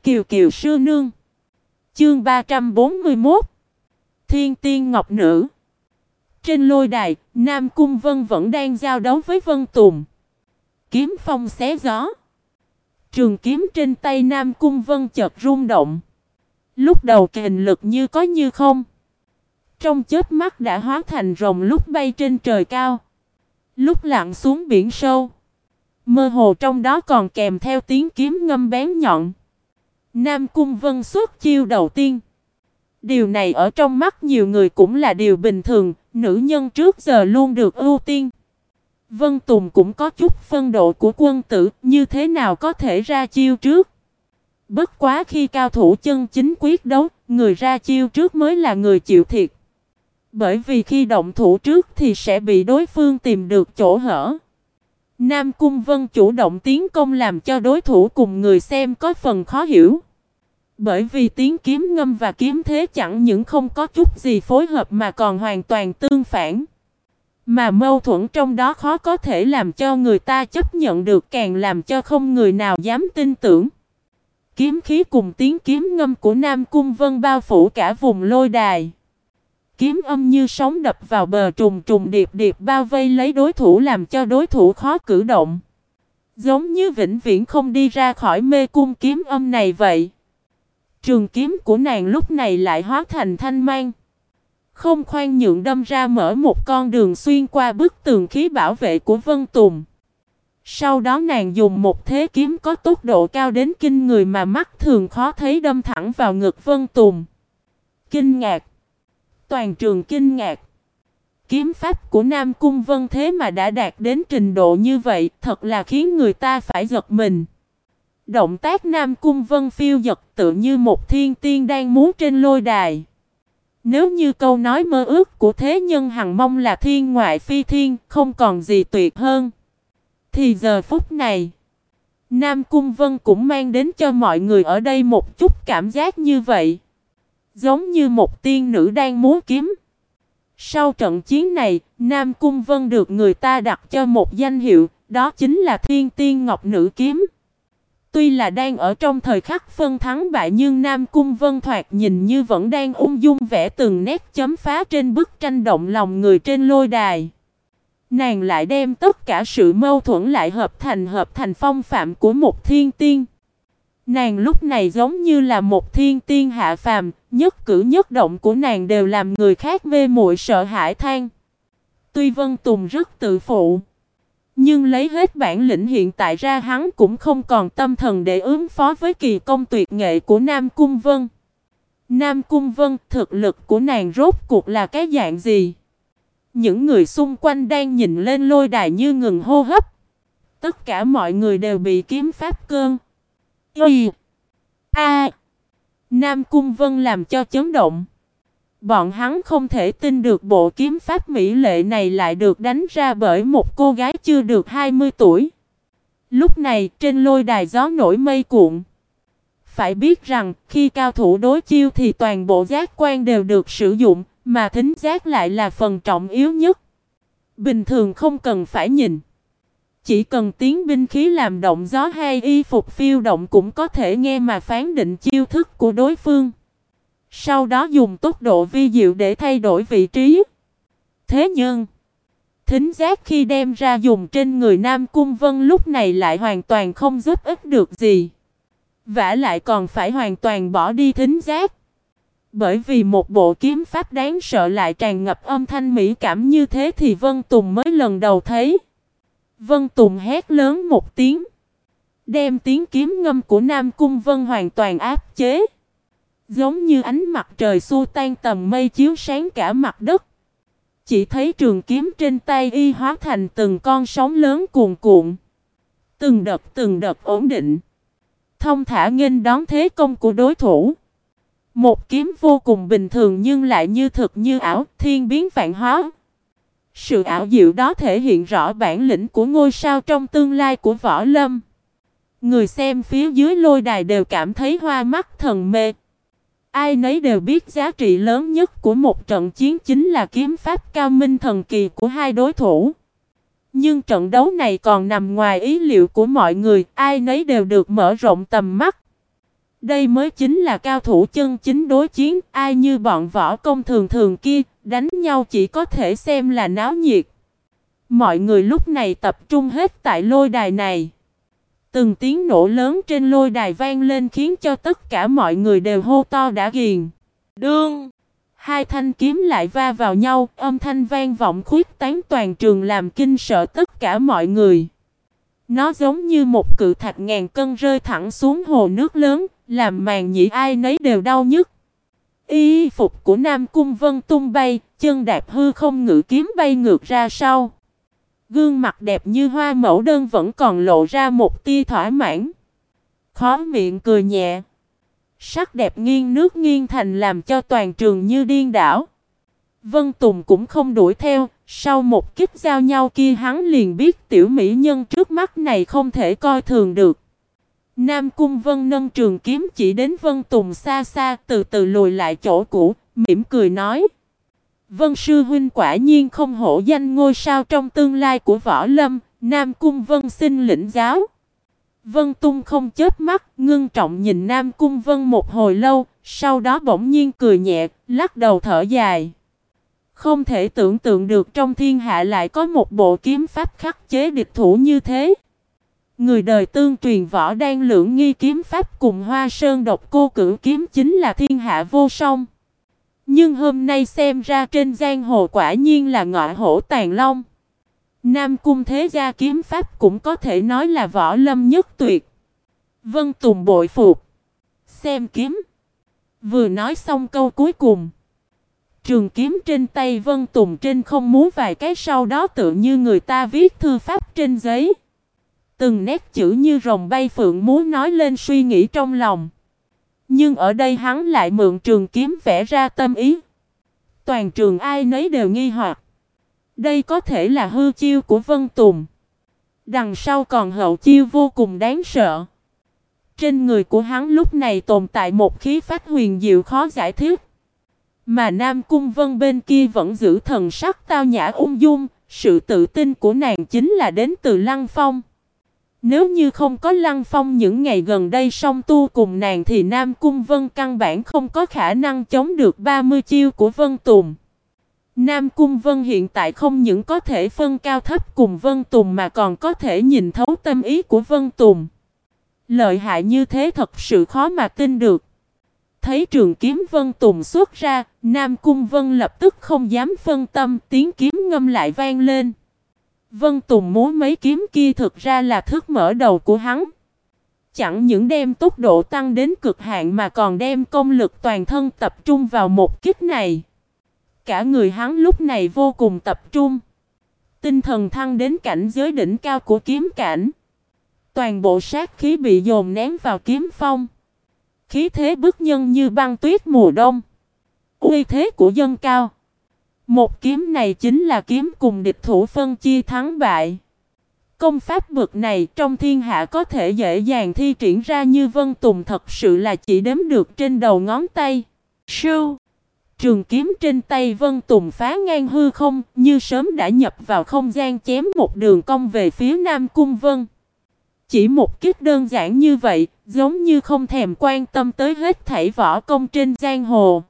Kiều Kiều sư nương. Chương 341. Thiên tiên ngọc nữ. Trên lôi đài, Nam Cung Vân vẫn đang giao đấu với Vân Tùng. Kiếm phong xé gió. Trường kiếm trên tay Nam Cung Vân chợt rung động. Lúc đầu kình lực như có như không. Trong chớp mắt đã hóa thành rồng, lúc bay trên trời cao, lúc lặn xuống biển sâu. Mơ hồ trong đó còn kèm theo tiếng kiếm ngâm bén nhọn. Nam Cung Vân xuất chiêu đầu tiên. Điều này ở trong mắt nhiều người cũng là điều bình thường, nữ nhân trước giờ luôn được ưu tiên. Vân Tùng cũng có chút phân độ của quân tử, như thế nào có thể ra chiêu trước. Bất quá khi cao thủ chân chính quyết đấu, người ra chiêu trước mới là người chịu thiệt. Bởi vì khi động thủ trước thì sẽ bị đối phương tìm được chỗ hở. Nam Cung Vân chủ động tiến công làm cho đối thủ cùng người xem có phần khó hiểu. Bởi vì tiếng kiếm ngâm và kiếm thế chẳng những không có chút gì phối hợp mà còn hoàn toàn tương phản. Mà mâu thuẫn trong đó khó có thể làm cho người ta chấp nhận được, càng làm cho không người nào dám tin tưởng. Kiếm khí cùng tiếng kiếm ngâm của Nam Cung Vân bao phủ cả vùng lôi đài. Kiếm âm như sóng đập vào bờ, trùng trùng điệp điệp bao vây lấy đối thủ, làm cho đối thủ khó cử động. Giống như vĩnh viễn không đi ra khỏi mê cung kiếm âm này vậy. Trường kiếm của nàng lúc này lại hóa thành thanh mang, không khoan nhượng đâm ra mở một con đường xuyên qua bức tường khí bảo vệ của Vân Tùng. Sau đó nàng dùng một thế kiếm có tốc độ cao đến kinh người mà mắt thường khó thấy đâm thẳng vào ngực Vân Tùng. Kinh ngạc. Toàn trường kinh ngạc. Kiếm pháp của Nam Cung Vân thế mà đã đạt đến trình độ như vậy, thật là khiến người ta phải giật mình. Động tác Nam Cung Vân phiêu dật tự như một thiên tiên đang múa trên lôi đài. Nếu như câu nói mơ ước của thế nhân hằng mong là thiên ngoại phi thiên, không còn gì tuyệt hơn, thì giờ phút này, Nam Cung Vân cũng mang đến cho mọi người ở đây một chút cảm giác như vậy. Giống như một tiên nữ đang múa kiếm. Sau trận chiến này, Nam Cung Vân được người ta đặt cho một danh hiệu, đó chính là Thiên Tiên Ngọc Nữ Kiếm. Tuy là đang ở trong thời khắc phân thắng bại, nhưng Nam Cung Vân thoạt nhìn như vẫn đang ung dung vẽ từng nét chấm phá trên bức tranh động lòng người trên lôi đài. Nàng lại đem tất cả sự mâu thuẫn lại hợp thành phong phạm của một thiên tiên. Nàng lúc này giống như là một thiên tiên hạ phàm, nhất cử nhất động của nàng đều làm người khác mê muội sợ hãi than. Tuy Vân Tùng rất tự phụ, nhưng lấy hết bản lĩnh hiện tại ra, hắn cũng không còn tâm thần để ứng phó với kỳ công tuyệt nghệ của Nam Cung Vân. Nam Cung Vân, thực lực của nàng rốt cuộc là cái dạng gì? Những người xung quanh đang nhìn lên lôi đài như ngừng hô hấp. Tất cả mọi người đều bị kiếm pháp cơn Nam Cung Vân làm cho chấn động. Bọn hắn không thể tin được bộ kiếm pháp mỹ lệ này lại được đánh ra bởi một cô gái chưa được 20 tuổi. Lúc này trên lôi đài gió nổi mây cuộn. Phải biết rằng khi cao thủ đối chiêu thì toàn bộ giác quan đều được sử dụng, mà thính giác lại là phần trọng yếu nhất. Bình thường không cần phải nhìn, chỉ cần tiếng binh khí làm động gió hay y phục phiêu động cũng có thể nghe mà phán định chiêu thức của đối phương. Sau đó dùng tốc độ vi diệu để thay đổi vị trí. Thế nhưng, thính giác khi đem ra dùng trên người Nam Cung Vân lúc này lại hoàn toàn không giúp ích được gì. Vả lại còn phải hoàn toàn bỏ đi thính giác. Bởi vì một bộ kiếm pháp đáng sợ lại tràn ngập âm thanh mỹ cảm như thế thì Vân Tùng mới lần đầu thấy. Vân Tùng hét lớn một tiếng, đem tiếng kiếm ngâm của Nam Cung Vân hoàn toàn áp chế. Giống như ánh mặt trời xua tan tầng mây chiếu sáng cả mặt đất. Chỉ thấy trường kiếm trên tay y hóa thành từng con sóng lớn cuồn cuộn. Từng đợt ổn định, thông thả nghênh đón thế công của đối thủ. Một kiếm vô cùng bình thường nhưng lại như thực như ảo, thiên biến vạn hóa. Sự ảo diệu đó thể hiện rõ bản lĩnh của ngôi sao trong tương lai của võ lâm. Người xem phía dưới lôi đài đều cảm thấy hoa mắt thần mê. Ai nấy đều biết giá trị lớn nhất của một trận chiến chính là kiếm pháp cao minh thần kỳ của hai đối thủ. Nhưng trận đấu này còn nằm ngoài ý liệu của mọi người, ai nấy đều được mở rộng tầm mắt. Đây mới chính là cao thủ chân chính đối chiến, ai như bọn võ công thường thường kia, đánh nhau chỉ có thể xem là náo nhiệt. Mọi người lúc này tập trung hết tại lôi đài này. Từng tiếng nổ lớn trên lôi đài vang lên khiến cho tất cả mọi người đều hô to đã ghiền. Đương! Hai thanh kiếm lại va vào nhau, âm thanh vang vọng khuyết tán toàn trường làm kinh sợ tất cả mọi người. Nó giống như một cự thạch ngàn cân rơi thẳng xuống hồ nước lớn, làm màn nhĩ ai nấy đều đau nhức. Y phục của Nam Cung Vân tung bay, chân đạp hư không ngự kiếm bay ngược ra sau. Gương mặt đẹp như hoa mẫu đơn vẫn còn lộ ra một tia thỏa mãn. Khóe miệng cười nhẹ. Sắc đẹp nghiêng nước nghiêng thành làm cho toàn trường như điên đảo. Vân Tùng cũng không đuổi theo, sau một kích giao nhau kia hắn liền biết tiểu mỹ nhân trước mắt này không thể coi thường được. Nam Cung Vân nâng trường kiếm chỉ đến Vân Tùng xa xa, từ từ lùi lại chỗ cũ, mỉm cười nói. Vân sư huynh quả nhiên không hổ danh ngôi sao trong tương lai của võ lâm, Nam Cung Vân xin lĩnh giáo. Vân Tung không chớp mắt, ngưng trọng nhìn Nam Cung Vân một hồi lâu, sau đó bỗng nhiên cười nhẹ, lắc đầu thở dài. Không thể tưởng tượng được trong thiên hạ lại có một bộ kiếm pháp khắc chế địch thủ như thế. Người đời tương truyền võ đan lưỡng nghi kiếm pháp cùng Hoa Sơn độc cô cửu kiếm chính là thiên hạ vô song. Nhưng hôm nay xem ra trên giang hồ quả nhiên là ngọa hổ tàng long. Nam Cung thế gia kiếm pháp cũng có thể nói là võ lâm nhất tuyệt. Vân Tùng bội phục. Xem kiếm. Vừa nói xong câu cuối cùng. Trường kiếm trên tay Vân Tùng trên không múa vài cái, sau đó tựa như người ta viết thư pháp trên giấy. Từng nét chữ như rồng bay phượng múa nói lên suy nghĩ trong lòng. Nhưng ở đây hắn lại mượn trường kiếm vẽ ra tâm ý. Toàn trường ai nấy đều nghi hoặc. Đây có thể là hư chiêu của Vân Tùng. Đằng sau còn hậu chiêu vô cùng đáng sợ. Trên người của hắn lúc này tồn tại một khí phách huyền diệu khó giải thích. Mà Nam Cung Vân bên kia vẫn giữ thần sắc tao nhã ung dung. Sự tự tin của nàng chính là đến từ Lăng Phong. Nếu như không có Lăng Phong những ngày gần đây song tu cùng nàng thì Nam Cung Vân căn bản không có khả năng chống được 30 chiêu của Vân Tùng. Nam Cung Vân hiện tại không những có thể phân cao thấp cùng Vân Tùng mà còn có thể nhìn thấu tâm ý của Vân Tùng. Lợi hại như thế thật sự khó mà tin được. Thấy trường kiếm Vân Tùng xuất ra, Nam Cung Vân lập tức không dám phân tâm, tiếng kiếm ngâm lại vang lên. Vân Tùng múa mấy kiếm kia thực ra là thức mở đầu của hắn. Chẳng những đem tốc độ tăng đến cực hạn mà còn đem công lực toàn thân tập trung vào một kích này. Cả người hắn lúc này vô cùng tập trung. Tinh thần thăng đến cảnh giới đỉnh cao của kiếm cảnh. Toàn bộ sát khí bị dồn nén vào kiếm phong. Khí thế bức nhân như băng tuyết mùa đông. Uy thế của dân cao. Một kiếm này chính là kiếm cùng địch thủ phân chia thắng bại. Công pháp bậc này trong thiên hạ có thể dễ dàng thi triển ra như Vân Tùng thật sự là chỉ đếm được trên đầu ngón tay. Sưu! Trường kiếm trên tay Vân Tùng phá ngang hư không, như sớm đã nhập vào không gian chém một đường cong về phía Nam Cung Vân. Chỉ một kích đơn giản như vậy, giống như không thèm quan tâm tới hết thảy võ công trên giang hồ.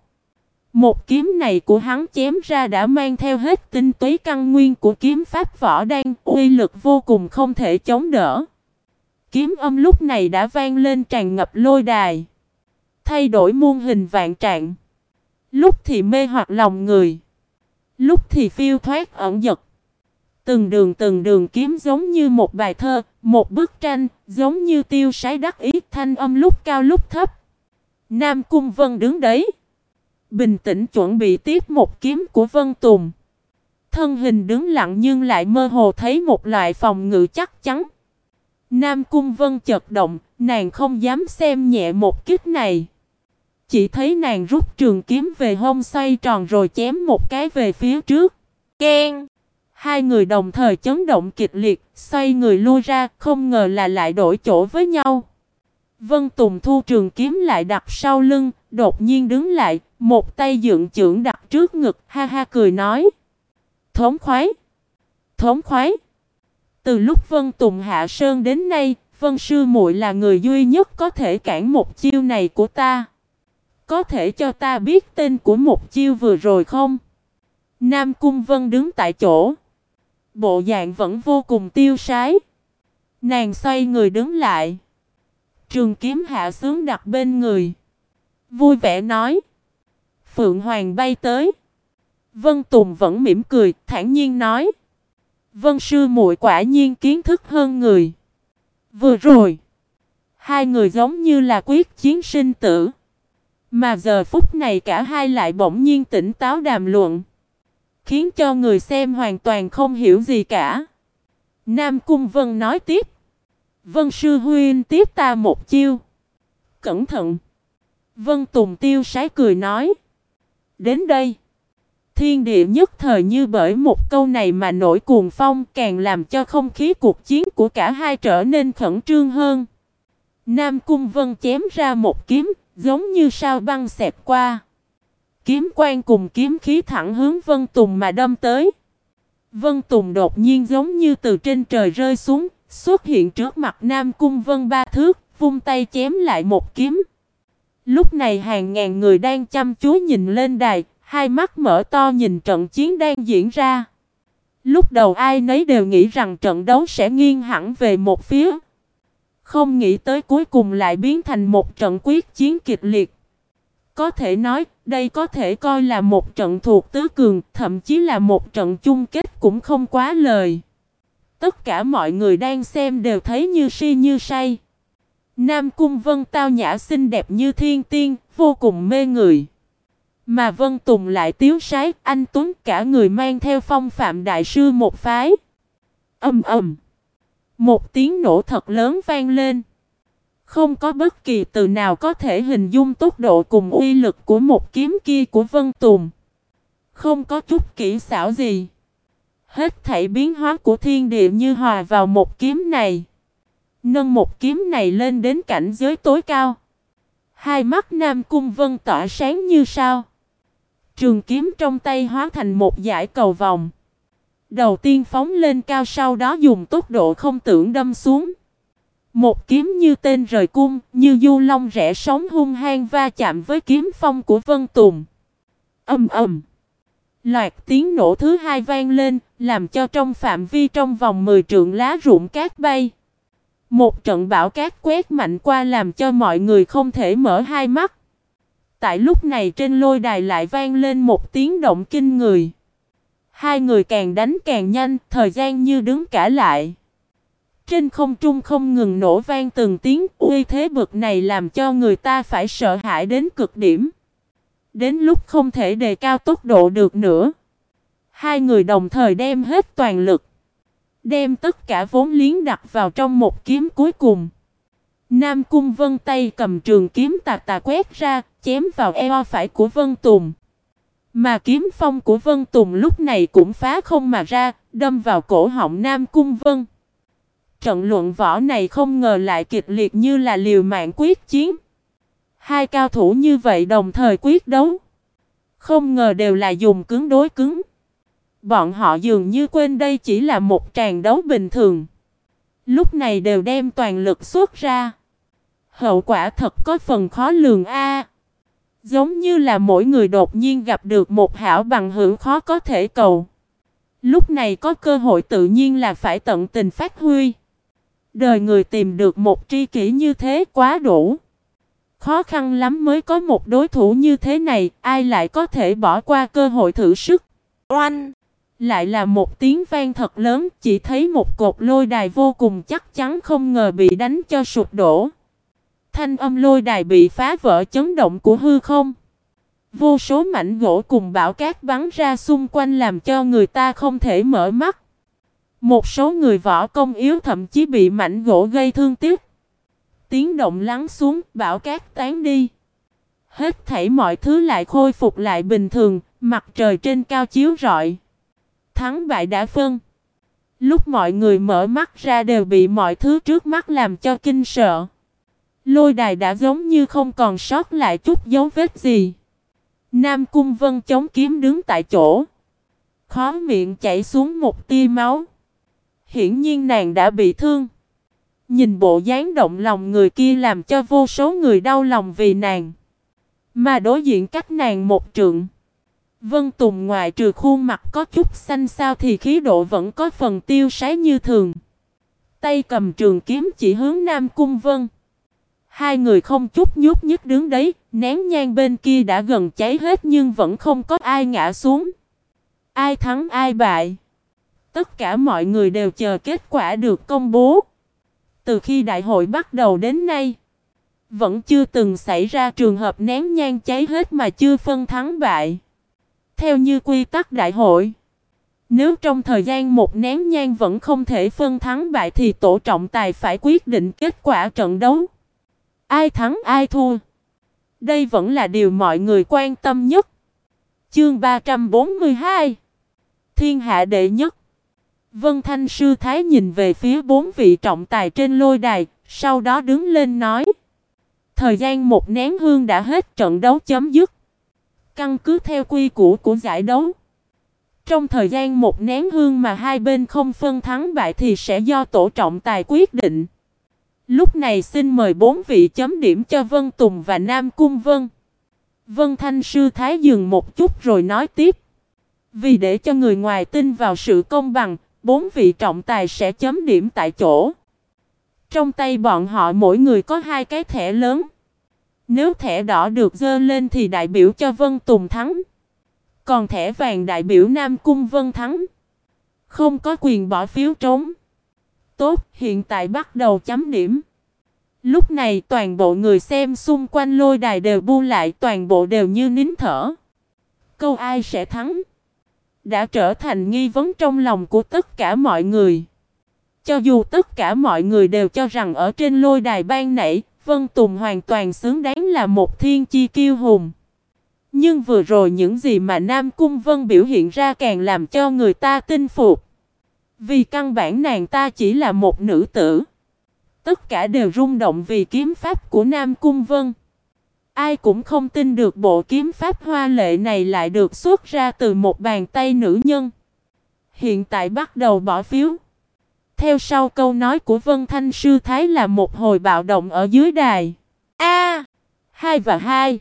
Một kiếm này của hắn chém ra đã mang theo hết tinh túy căn nguyên của kiếm pháp võ đan, uy lực vô cùng không thể chống đỡ. Kiếm âm lúc này đã vang lên tràn ngập lôi đài. Thay đổi muôn hình vạn trạng. Lúc thì mê hoặc lòng người. Lúc thì phiêu thoát ẩn dật. Từng đường kiếm giống như một bài thơ, một bức tranh, giống như tiêu sái đắc ý, thanh âm lúc cao lúc thấp. Nam Cung Vân đứng đấy. Bình tĩnh chuẩn bị tiếp một kiếm của Vân Tùng. Thân hình đứng lặng nhưng lại mơ hồ thấy một loại phòng ngự chắc chắn. Nam Cung Vân chợt động, nàng không dám xem nhẹ một kích này. Chỉ thấy nàng rút trường kiếm về hông xoay tròn rồi chém một cái về phía trước. Keng! Hai người đồng thời chấn động kịch liệt, xoay người lui ra, không ngờ là lại đổi chỗ với nhau. Vân Tùng thu trường kiếm lại đặt sau lưng, đột nhiên đứng lại, một tay dựng chưởng đặt trước ngực, ha ha cười nói. Thống khoái! Thống khoái! Từ lúc Vân Tùng hạ sơn đến nay, Vân sư muội là người duy nhất có thể cản một chiêu này của ta. Có thể cho ta biết tên của một chiêu vừa rồi không? Nam Cung Vân đứng tại chỗ. Bộ dạng vẫn vô cùng tiêu sái. Nàng xoay người đứng lại. Trường kiếm hạ xuống đặt bên người. Vui vẻ nói. Phượng Hoàng bay tới. Vân Tùng vẫn mỉm cười, thản nhiên nói. Vân sư muội quả nhiên kiến thức hơn người. Vừa rồi, hai người giống như là quyết chiến sinh tử. Mà giờ phút này cả hai lại bỗng nhiên tỉnh táo đàm luận. Khiến cho người xem hoàn toàn không hiểu gì cả. Nam Cung Vân nói tiếp. Vân sư huynh tiếp ta một chiêu. Cẩn thận. Vân Tùng tiêu sái cười nói. Đến đây. Thiên địa nhất thời như bởi một câu này mà nổi cuồng phong, càng làm cho không khí cuộc chiến của cả hai trở nên khẩn trương hơn. Nam Cung Vân chém ra một kiếm, giống như sao băng xẹt qua. Kiếm quang cùng kiếm khí thẳng hướng Vân Tùng mà đâm tới. Vân Tùng đột nhiên giống như từ trên trời rơi xuống, xuất hiện trước mặt Nam Cung Vân 3 thước, vung tay chém lại một kiếm. Lúc này hàng ngàn người đang chăm chú nhìn lên đài, hai mắt mở to nhìn trận chiến đang diễn ra. Lúc đầu ai nấy đều nghĩ rằng trận đấu sẽ nghiêng hẳn về một phía. Không nghĩ tới cuối cùng lại biến thành một trận quyết chiến kịch liệt. Có thể nói, đây có thể coi là một trận thuộc tứ cường, thậm chí là một trận chung kết cũng không quá lời. Tất cả mọi người đang xem đều thấy như si như say. Nam Cung Vân tao nhã xinh đẹp như thiên tiên, vô cùng mê người. Mà Vân Tùng lại tiếu sái, anh tuấn, cả người mang theo phong phạm đại sư một phái. Ầm ầm. Một tiếng nổ thật lớn vang lên. Không có bất kỳ từ nào có thể hình dung tốc độ cùng uy lực của một kiếm kia của Vân Tùng. Không có chút kỹ xảo gì. Hết thảy biến hóa của thiên địa như hòa vào một kiếm này. Nâng một kiếm này lên đến cảnh giới tối cao. Hai mắt Nam Cung Vân tỏa sáng như sao. Trường kiếm trong tay hóa thành một dải cầu vòng. Đầu tiên phóng lên cao, sau đó dùng tốc độ không tưởng đâm xuống. Một kiếm như tên rời cung, như du long rẽ sóng hung hăng va chạm với kiếm phong của Vân Tùng. Ầm ầm. Loạt tiếng nổ thứ hai vang lên, làm cho trong phạm vi trong vòng 10 trượng lá rụng cát bay. Một trận bão cát quét mạnh qua làm cho mọi người không thể mở hai mắt. Tại lúc này trên lôi đài lại vang lên một tiếng động kinh người. Hai người càng đánh càng nhanh, thời gian như đứng cả lại. Trên không trung không ngừng nổ vang từng tiếng, uy thế bực này làm cho người ta phải sợ hãi đến cực điểm. Đến lúc không thể đề cao tốc độ được nữa. Hai người đồng thời đem hết toàn lực. Đem tất cả vốn liếng đặt vào trong một kiếm cuối cùng. Nam Cung Vân tay cầm trường kiếm tà tà quét ra, chém vào eo phải của Vân Tùng. Mà kiếm phong của Vân Tùng lúc này cũng phá không mà ra, đâm vào cổ họng Nam Cung Vân. Trận luận võ này không ngờ lại kịch liệt như là liều mạng quyết chiến. Hai cao thủ như vậy đồng thời quyết đấu. Không ngờ đều là dùng cứng đối cứng. Bọn họ dường như quên đây chỉ là một tràng đấu bình thường. Lúc này đều đem toàn lực xuất ra. Hậu quả thật có phần khó lường a. Giống như là mỗi người đột nhiên gặp được một hảo bằng hữu khó có thể cầu. Lúc này có cơ hội tự nhiên là phải tận tình phát huy. Đời người tìm được một tri kỷ như thế quá đủ. Khó khăn lắm mới có một đối thủ như thế này, ai lại có thể bỏ qua cơ hội thử sức. Oanh! Lại là một tiếng vang thật lớn, chỉ thấy một cột lôi đài vô cùng chắc chắn không ngờ bị đánh cho sụp đổ. Thanh âm lôi đài bị phá vỡ, chấn động của hư không. Vô số mảnh gỗ cùng bão cát bắn ra xung quanh làm cho người ta không thể mở mắt. Một số người võ công yếu thậm chí bị mảnh gỗ gây thương tiếc. Tiếng động lắng xuống, bão cát tán đi. Hết thảy mọi thứ lại khôi phục lại bình thường, mặt trời trên cao chiếu rọi. Thắng bại đã phân. Lúc mọi người mở mắt ra đều bị mọi thứ trước mắt làm cho kinh sợ. Lôi đài đã giống như không còn sót lại chút dấu vết gì. Nam Cung Vân chống kiếm đứng tại chỗ. Khóe miệng chảy xuống một tia máu. Hiển nhiên nàng đã bị thương. Nhìn bộ dáng động lòng người kia làm cho vô số người đau lòng vì nàng. Mà đối diện cách nàng một trượng, Vân Tùng ngoại trừ khuôn mặt có chút xanh xao thì khí độ vẫn có phần tiêu sái như thường. Tay cầm trường kiếm chỉ hướng Nam Cung Vân. Hai người không chút nhúc nhích đứng đấy, nén nhang bên kia đã gần cháy hết nhưng vẫn không có ai ngã xuống. Ai thắng ai bại? Tất cả mọi người đều chờ kết quả được công bố. Từ khi đại hội bắt đầu đến nay, vẫn chưa từng xảy ra trường hợp nén nhang cháy hết mà chưa phân thắng bại. Theo như quy tắc đại hội, nếu trong thời gian một nén nhang vẫn không thể phân thắng bại thì tổ trọng tài phải quyết định kết quả trận đấu. Ai thắng ai thua? Đây vẫn là điều mọi người quan tâm nhất. Chương 342 Thiên hạ đệ nhất. Vân Thanh Sư Thái nhìn về phía bốn vị trọng tài trên lôi đài, sau đó đứng lên nói: thời gian một nén hương đã hết, trận đấu chấm dứt. Căn cứ theo quy củ của giải đấu, trong thời gian một nén hương mà hai bên không phân thắng bại thì sẽ do tổ trọng tài quyết định. Lúc này xin mời bốn vị chấm điểm cho Vân Tùng và Nam Cung Vân. Vân Thanh Sư Thái dừng một chút rồi nói tiếp: vì để cho người ngoài tin vào sự công bằng, bốn vị trọng tài sẽ chấm điểm tại chỗ. Trong tay bọn họ mỗi người có hai cái thẻ lớn. Nếu thẻ đỏ được giơ lên thì đại biểu cho Vân Tùng thắng. Còn thẻ vàng đại biểu Nam Cung Vân thắng. Không có quyền bỏ phiếu trống. Tốt, hiện tại bắt đầu chấm điểm. Lúc này toàn bộ người xem xung quanh lôi đài đều bu lại, toàn bộ đều như nín thở. Câu ai sẽ thắng đã trở thành nghi vấn trong lòng của tất cả mọi người. Cho dù tất cả mọi người đều cho rằng ở trên lôi đài ban nãy, Vân Tùng hoàn toàn xứng đáng là một thiên chi kiêu hùng. Nhưng vừa rồi những gì mà Nam Cung Vân biểu hiện ra càng làm cho người ta tin phục. Vì căn bản nàng ta chỉ là một nữ tử. Tất cả đều rung động vì kiếm pháp của Nam Cung Vân. Ai cũng không tin được bộ kiếm pháp hoa lệ này lại được xuất ra từ một bàn tay nữ nhân. Hiện tại bắt đầu bỏ phiếu. Theo sau câu nói của Vân Thanh Sư Thái là một hồi bạo động ở dưới đài. A, 2 và 2.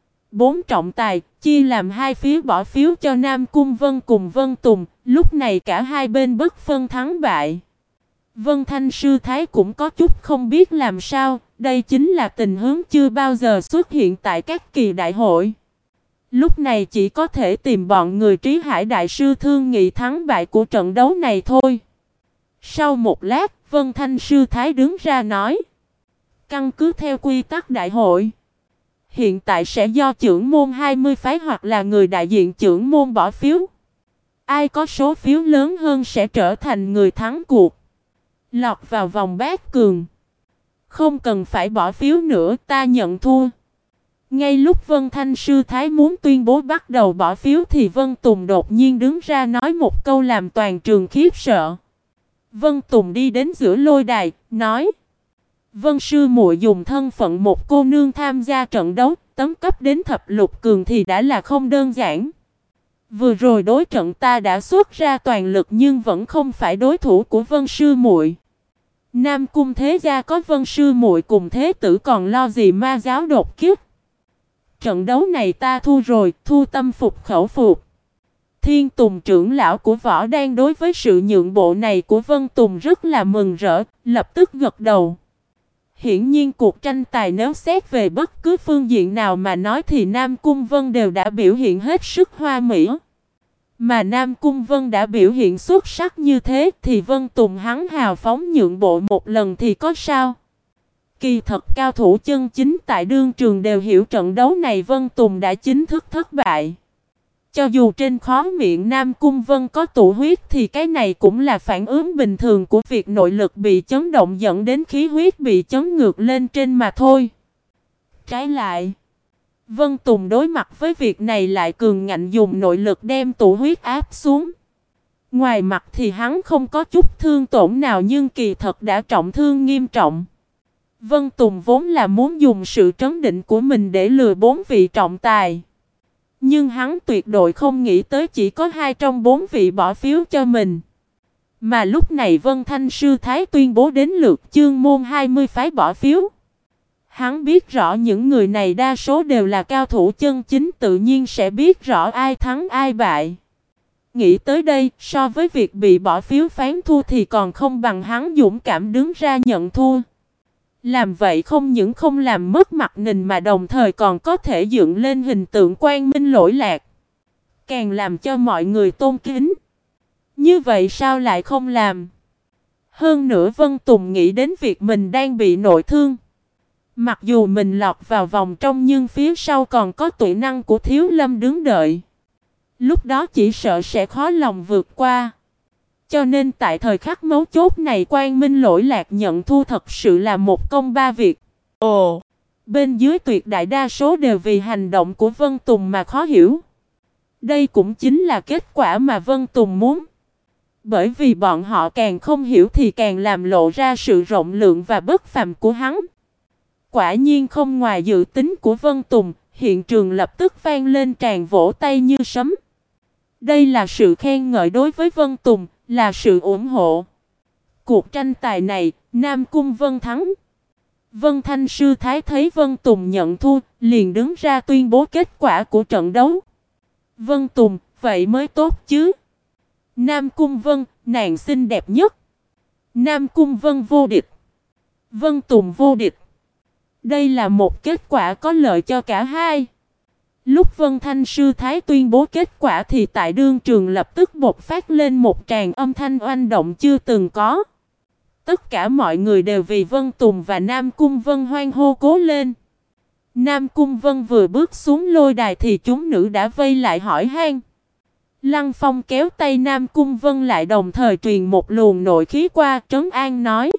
4 trọng tài chia làm hai phía bỏ phiếu cho Nam Cung Vân cùng Vân Tùng. Lúc này cả hai bên bất phân thắng bại. Vân Thanh Sư Thái cũng có chút không biết làm sao. Đây chính là tình huống chưa bao giờ xuất hiện tại các kỳ đại hội. Lúc này chỉ có thể tìm bọn người Trí Hải Đại Sư thương nghị thắng bại của trận đấu này thôi. Sau một lát, Vân Thanh Sư Thái đứng ra nói: căn cứ theo quy tắc đại hội, hiện tại sẽ do trưởng môn 20 phái hoặc là người đại diện trưởng môn bỏ phiếu. Ai có số phiếu lớn hơn sẽ trở thành người thắng cuộc, lọt vào vòng bát cường. Không cần phải bỏ phiếu nữa, ta nhận thua. Ngay lúc Vân Thanh Sư Thái muốn tuyên bố bắt đầu bỏ phiếu thì Vân Tùng đột nhiên đứng ra nói một câu làm toàn trường khiếp sợ. Vân Tùng đi đến giữa lôi đài, nói: Vân sư muội dùng thân phận một cô nương tham gia trận đấu, tấn cấp đến thập lục cường thì đã là không đơn giản. Vừa rồi đối trận ta đã xuất ra toàn lực nhưng vẫn không phải đối thủ của Vân sư muội. Nam Cung thế gia có Vân sư muội cùng thế tử còn lo gì ma giáo đột kiếp. Trận đấu này ta thua rồi, thua tâm phục khẩu phục. Thiên Tùng trưởng lão của Võ Đan đối với sự nhượng bộ này của Vân Tùng rất là mừng rỡ, lập tức gật đầu. Hiển nhiên cuộc tranh tài nếu xét về bất cứ phương diện nào mà nói thì Nam Cung Vân đều đã biểu hiện hết sức hoa mỹ. Mà Nam Cung Vân đã biểu hiện xuất sắc như thế thì Vân Tùng hắn hào phóng nhượng bộ một lần thì có sao? Kỳ thật cao thủ chân chính tại đương trường đều hiểu trận đấu này Vân Tùng đã chính thức thất bại. Cho dù trên khóe miệng Nam Cung Vân có tụ huyết thì cái này cũng là phản ứng bình thường của việc nội lực bị chấn động dẫn đến khí huyết bị chấn ngược lên trên mà thôi. Trái lại, Vân Tùng đối mặt với việc này lại cường ngạnh dùng nội lực đem tụ huyết áp xuống. Ngoài mặt thì hắn không có chút thương tổn nào nhưng kỳ thật đã trọng thương nghiêm trọng. Vân Tùng vốn là muốn dùng sự trấn định của mình để lừa bốn vị trọng tài. Nhưng hắn tuyệt đối không nghĩ tới chỉ có 2 trong 4 vị bỏ phiếu cho mình. Mà lúc này Vân Thanh Sư Thái tuyên bố đến lượt Chương môn 20 phái bỏ phiếu. Hắn biết rõ những người này đa số đều là cao thủ chân chính, tự nhiên sẽ biết rõ ai thắng ai bại. Nghĩ tới đây, so với việc bị bỏ phiếu phán thua thì còn không bằng hắn dũng cảm đứng ra nhận thua. Làm vậy không những không làm mất mặt mình mà đồng thời còn có thể dựng lên hình tượng quang minh lỗi lạc, càng làm cho mọi người tôn kính. Như vậy sao lại không làm? Hơn nữa Vân Tùng nghĩ đến việc mình đang bị nội thương. Mặc dù mình lọt vào vòng trong nhưng phía sau còn có tụi năng của Thiếu Lâm đứng đợi. Lúc đó chỉ sợ sẽ khó lòng vượt qua. Cho nên tại thời khắc mấu chốt này quang minh lỗi lạc nhận thua thật sự là một công ba việc. Ồ! Bên dưới tuyệt đại đa số đều vì hành động của Vân Tùng mà khó hiểu. Đây cũng chính là kết quả mà Vân Tùng muốn. Bởi vì bọn họ càng không hiểu thì càng làm lộ ra sự rộng lượng và bất phàm của hắn. Quả nhiên không ngoài dự tính của Vân Tùng, hiện trường lập tức vang lên tràng vỗ tay như sấm. Đây là sự khen ngợi đối với Vân Tùng, là sự ủng hộ. Cuộc tranh tài này, Nam Cung Vân thắng. Vân Thanh Sư Thái thấy Vân Tùng nhận thua, liền đứng ra tuyên bố kết quả của trận đấu. Vân Tùng, vậy mới tốt chứ. Nam Cung Vân, nàng xinh đẹp nhất. Nam Cung Vân vô địch. Vân Tùng vô địch. Đây là một kết quả có lợi cho cả hai. Lúc Vân Thanh Sư Thái tuyên bố kết quả thì tại đương trường lập tức bộc phát lên một tràng âm thanh oanh động chưa từng có. Tất cả mọi người đều vì Vân Tùng và Nam Cung Vân hoan hô cố lên. Nam Cung Vân vừa bước xuống lôi đài thì chúng nữ đã vây lại hỏi han. Lăng Phong kéo tay Nam Cung Vân lại đồng thời truyền một luồng nội khí qua trấn an nói.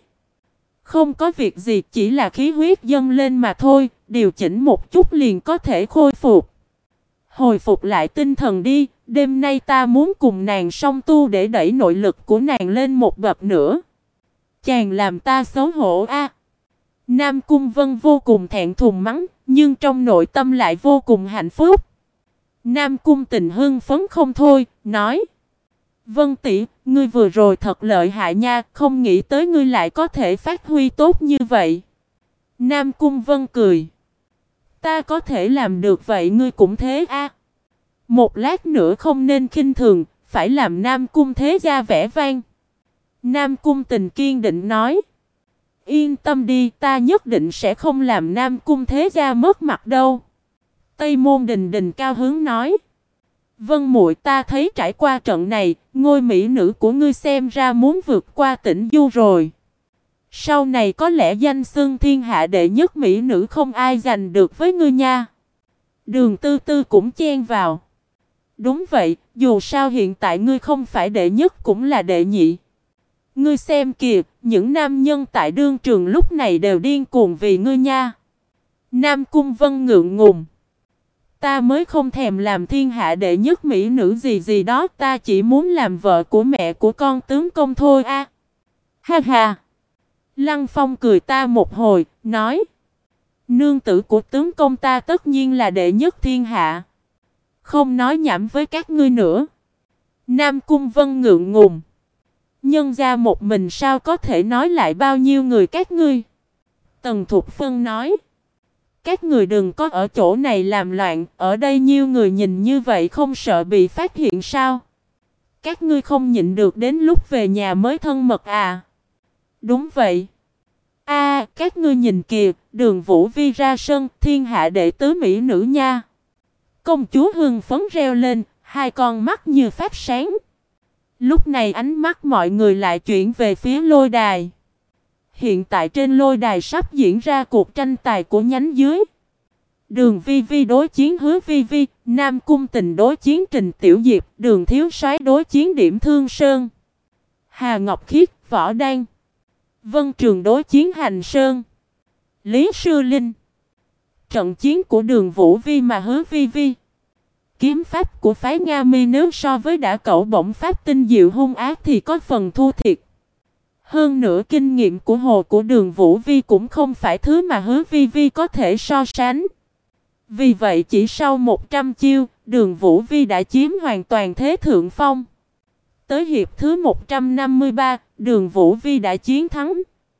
Không có việc gì, chỉ là khí huyết dâng lên mà thôi, điều chỉnh một chút liền có thể khôi phục. Hồi phục lại tinh thần đi, đêm nay ta muốn cùng nàng song tu để đẩy nội lực của nàng lên một bậc nữa. Chàng làm ta xấu hổ a. Nam Cung Vân vô cùng thẹn thùng mắng, nhưng trong nội tâm lại vô cùng hạnh phúc. Nam Cung Tình hưng phấn không thôi, nói. Vân tỷ, ngươi vừa rồi thật lợi hại nha, không nghĩ tới ngươi lại có thể phát huy tốt như vậy. Nam Cung Vân cười. Ta có thể làm được vậy ngươi cũng thế a. Một lát nữa không nên khinh thường, phải làm Nam Cung thế gia vẻ vang. Nam Cung Tình kiên định nói. Yên tâm đi, ta nhất định sẽ không làm Nam Cung thế gia mất mặt đâu. Tây Môn Đình Đình cao hứng nói. Vân muội, ta thấy trải qua trận này, ngôi mỹ nữ của ngươi xem ra muốn vượt qua Tĩnh Du rồi. Sau này có lẽ danh xưng thiên hạ đệ nhất mỹ nữ không ai giành được với ngươi nha. Đường Tư Tư cũng chen vào. Đúng vậy, dù sao hiện tại ngươi không phải đệ nhất cũng là đệ nhị. Ngươi xem kìa, những nam nhân tại đương trường lúc này đều điên cuồng vì ngươi nha. Nam Cung Vân ngượng ngùng. Ta mới không thèm làm thiên hạ đệ nhất mỹ nữ gì gì đó, ta chỉ muốn làm vợ của mẹ của con tướng công thôi a. Ha ha. Lăng Phong cười ta một hồi, nói. Nương tử của tướng công ta tất nhiên là đệ nhất thiên hạ. Không nói nhảm với các ngươi nữa. Nam Cung Vân ngượng ngùng. Nhân ra một mình sao có thể nói lại bao nhiêu người các ngươi. Tần Thục Phân nói. Các người đừng có ở chỗ này làm loạn, ở đây nhiều người nhìn như vậy không sợ bị phát hiện sao? Các ngươi không nhịn được đến lúc về nhà mới thân mật à? Đúng vậy. Các ngươi nhìn kìa, Đường Vũ Vi ra sân, thiên hạ đệ tứ mỹ nữ nha. Công chúa hưng phấn reo lên, hai con mắt như phát sáng. Lúc này ánh mắt mọi người lại chuyển về phía lôi đài. Hiện tại trên lôi đài sắp diễn ra cuộc tranh tài của nhánh dưới. Đường Vi Vi đối chiến Hứa Vi Vi, Nam Cung Tình đối chiến Trình Tiểu Diệp, Đường Thiếu Soái đối chiến Điểm Thương Sơn, Hà Ngọc Khiết, Võ Đan, Vân Trường đối chiến Hành Sơn, Lý Sư Linh. Trận chiến của Đường Vũ Vi mà Hứa Vi Vi. Kiếm pháp của phái Nga Mi nếu so với đã cẩu bổng pháp tinh diệu hung ác thì có phần thua thiệt. Hơn nữa kinh nghiệm của hồ của Đường Vũ Vi cũng không phải thứ mà Hứa Vi Vi có thể so sánh. Vì vậy chỉ sau 100 chiêu, Đường Vũ Vi đã chiếm hoàn toàn thế thượng phong. tới hiệp thứ 153, Đường Vũ Vi đã chiến thắng.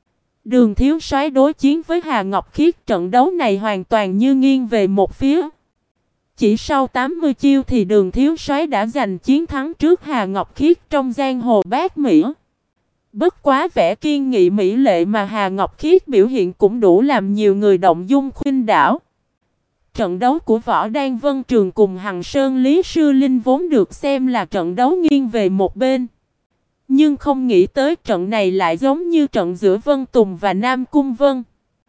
Đường thiếu soái đối chiến với Hà Ngọc Khiết, trận đấu này hoàn toàn như nghiêng về một phía. Chỉ sau 80 chiêu thì Đường thiếu soái đã giành chiến thắng trước Hà Ngọc Khiết trong giang hồ bát mỹ. Bất quá vẻ kiên nghị mỹ lệ mà Hà Ngọc Khiết biểu hiện cũng đủ làm nhiều người động dung khuynh đảo. Trận đấu của Võ Đan Vân Trường cùng Hằng Sơn Lý Sư Linh vốn được xem là trận đấu nghiêng về một bên. Nhưng không nghĩ tới trận này lại giống như trận giữa Vân Tùng và Nam Cung Vân.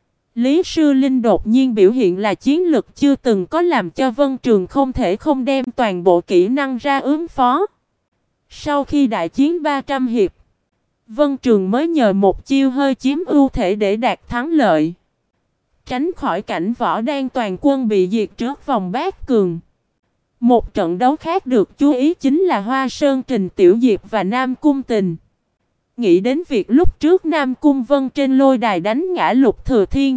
Lý Sư Linh đột nhiên biểu hiện là chiến lực chưa từng có, làm cho Vân Trường không thể không đem toàn bộ kỹ năng ra ứng phó. Sau khi đại chiến 300 hiệp, Vân Trường mới nhờ một chiêu hơi chiếm ưu thể để đạt thắng lợi, tránh khỏi cảnh Võ Đan toàn quân bị diệt trước vòng bát cường. Một trận đấu khác được chú ý chính là Hoa Sơn Trình Tiểu Diệp và Nam Cung Tình. Nghĩ đến việc lúc trước Nam Cung Vân trên lôi đài đánh ngã Lục Thừa Thiên,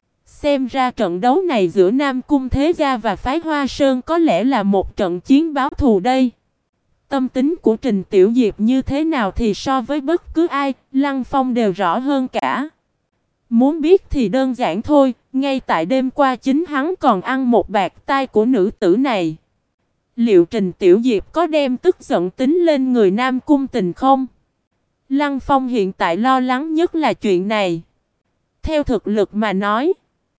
xem ra trận đấu này giữa Nam Cung Thế Gia và phái Hoa Sơn có lẽ là một trận chiến báo thù đây. Tâm tính của Trình Tiểu Diệp như thế nào thì so với bất cứ ai, Lăng Phong đều rõ hơn cả. Muốn biết thì đơn giản thôi, ngay tại đêm qua chính hắn còn ăn một bạt tai của nữ tử này. Liệu Trình Tiểu Diệp có đem tức giận tính lên người Nam Cung Tình không? Lăng Phong hiện tại lo lắng nhất là chuyện này. Theo thực lực mà nói,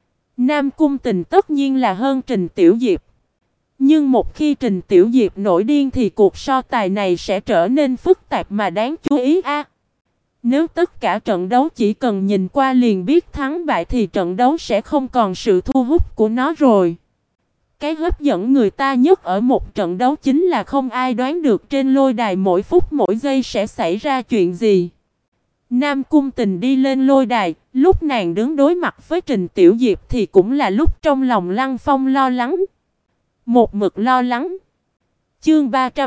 Nam Cung Tình tất nhiên là hơn Trình Tiểu Diệp. Nhưng một khi Trình Tiểu Diệp nổi điên thì cuộc so tài này sẽ trở nên phức tạp mà đáng chú ý a. Nếu tất cả trận đấu chỉ cần nhìn qua liền biết thắng bại thì trận đấu sẽ không còn sự thu hút của nó rồi. Cái hấp dẫn người ta nhất ở một trận đấu chính là không ai đoán được trên lôi đài mỗi phút mỗi giây sẽ xảy ra chuyện gì. Nam Cung Tình đi lên lôi đài, lúc nàng đứng đối mặt với Trình Tiểu Diệp thì cũng là lúc trong lòng Lăng Phong lo lắng. Một mực lo lắng. Chương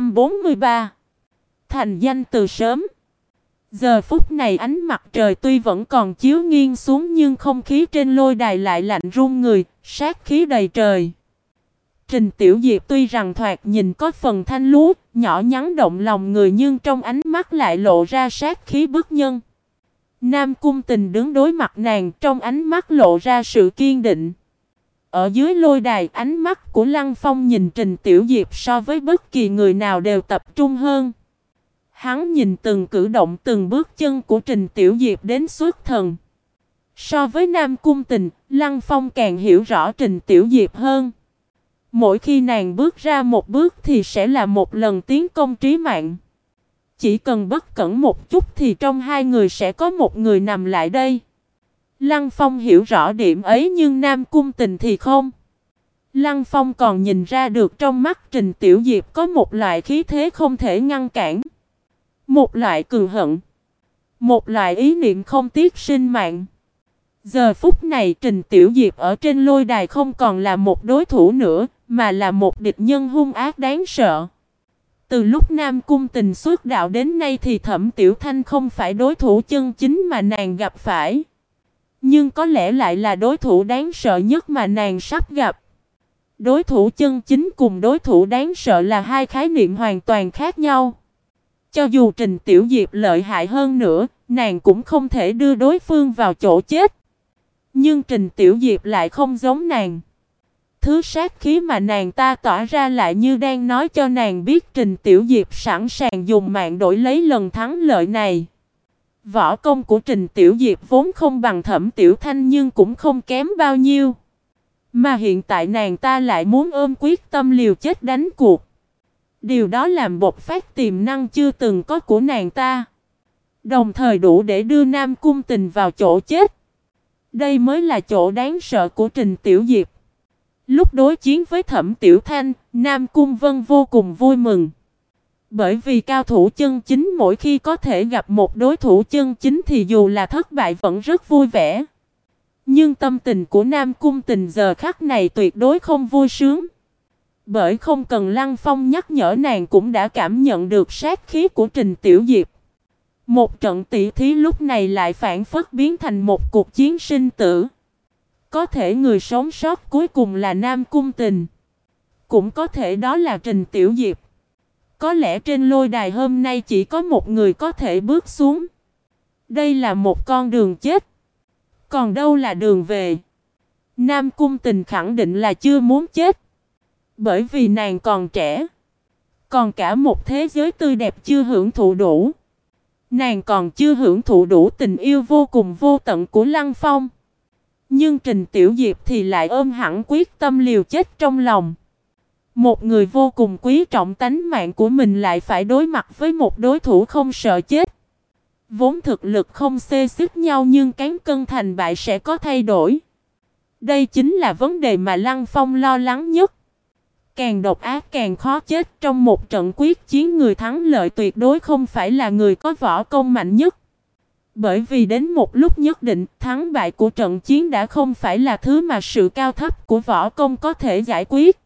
343. Thành danh từ sớm. Giờ phút này ánh mặt trời tuy vẫn còn chiếu nghiêng xuống nhưng không khí trên lôi đài lại lạnh run người, sát khí đầy trời. Trình Tiểu Diệp tuy rằng thoạt nhìn có phần thanh lú, nhỏ nhắn động lòng người nhưng trong ánh mắt lại lộ ra sát khí bức nhân. Nam Cung Tình đứng đối mặt nàng, trong ánh mắt lộ ra sự kiên định. Ở dưới lôi đài, ánh mắt của Lăng Phong nhìn Trình Tiểu Diệp so với bất kỳ người nào đều tập trung hơn. Hắn nhìn từng cử động từng bước chân của Trình Tiểu Diệp đến xuất thần. So với Nam Cung Tình, Lăng Phong càng hiểu rõ Trình Tiểu Diệp hơn. Mỗi khi nàng bước ra một bước thì sẽ là một lần tiến công trí mạng. Chỉ cần bất cẩn một chút thì trong hai người sẽ có một người nằm lại đây. Lăng Phong hiểu rõ điểm ấy nhưng Nam Cung Tình thì không. Lăng Phong còn nhìn ra được trong mắt Trình Tiểu Diệp có một loại khí thế không thể ngăn cản. Một loại cường hận. Một loại ý niệm không tiếc sinh mạng. Giờ phút này Trình Tiểu Diệp ở trên lôi đài không còn là một đối thủ nữa, mà là một địch nhân hung ác đáng sợ. Từ lúc Nam Cung Tình xuất đạo đến nay thì Thẩm Tiểu Thanh không phải đối thủ chân chính mà nàng gặp phải. Nhưng có lẽ lại là đối thủ đáng sợ nhất mà nàng sắp gặp. Đối thủ chân chính cùng đối thủ đáng sợ là hai khái niệm hoàn toàn khác nhau. Cho dù Trình Tiểu Diệp lợi hại hơn nữa, nàng cũng không thể đưa đối phương vào chỗ chết. Nhưng Trình Tiểu Diệp lại không giống nàng. Thứ sát khí mà nàng ta tỏa ra lại như đang nói cho nàng biết Trình Tiểu Diệp sẵn sàng dùng mạng đổi lấy lần thắng lợi này. Võ công của Trình Tiểu Diệp vốn không bằng Thẩm Tiểu Thanh nhưng cũng không kém bao nhiêu. Mà hiện tại nàng ta lại muốn ôm quyết tâm liều chết đánh cuộc. Điều đó làm bộc phát tiềm năng chưa từng có của nàng ta. Đồng thời đủ để đưa Nam Cung Tình vào chỗ chết. Đây mới là chỗ đáng sợ của Trình Tiểu Diệp. Lúc đối chiến với Thẩm Tiểu Thanh, Nam Cung Vân vô cùng vui mừng. Bởi vì cao thủ chân chính mỗi khi có thể gặp một đối thủ chân chính thì dù là thất bại vẫn rất vui vẻ. Nhưng tâm tình của Nam Cung Tình giờ khắc này tuyệt đối không vui sướng. Bởi không cần Lăng Phong nhắc nhở nàng cũng đã cảm nhận được sát khí của Trình Tiểu Diệp. Một trận tỷ thí lúc này lại phản phất biến thành một cuộc chiến sinh tử. Có thể người sống sót cuối cùng là Nam Cung Tình. Cũng có thể đó là Trình Tiểu Diệp. Có lẽ trên lôi đài hôm nay chỉ có một người có thể bước xuống. Đây là một con đường chết. Còn đâu là đường về? Nam Cung Tình khẳng định là chưa muốn chết. Bởi vì nàng còn trẻ. Còn cả một thế giới tươi đẹp chưa hưởng thụ đủ. Nàng còn chưa hưởng thụ đủ tình yêu vô cùng vô tận của Lăng Phong. Nhưng Trình Tiểu Diệp thì lại ôm hẳn quyết tâm liều chết trong lòng. Một người vô cùng quý trọng tánh mạng của mình lại phải đối mặt với một đối thủ không sợ chết. Vốn thực lực không xê xích nhau nhưng cán cân thành bại sẽ có thay đổi. Đây chính là vấn đề mà Lăng Phong lo lắng nhất. Càng độc ác càng khó chết, trong một trận quyết chiến người thắng lợi tuyệt đối không phải là người có võ công mạnh nhất. Bởi vì đến một lúc nhất định, thắng bại của trận chiến đã không phải là thứ mà sự cao thấp của võ công có thể giải quyết.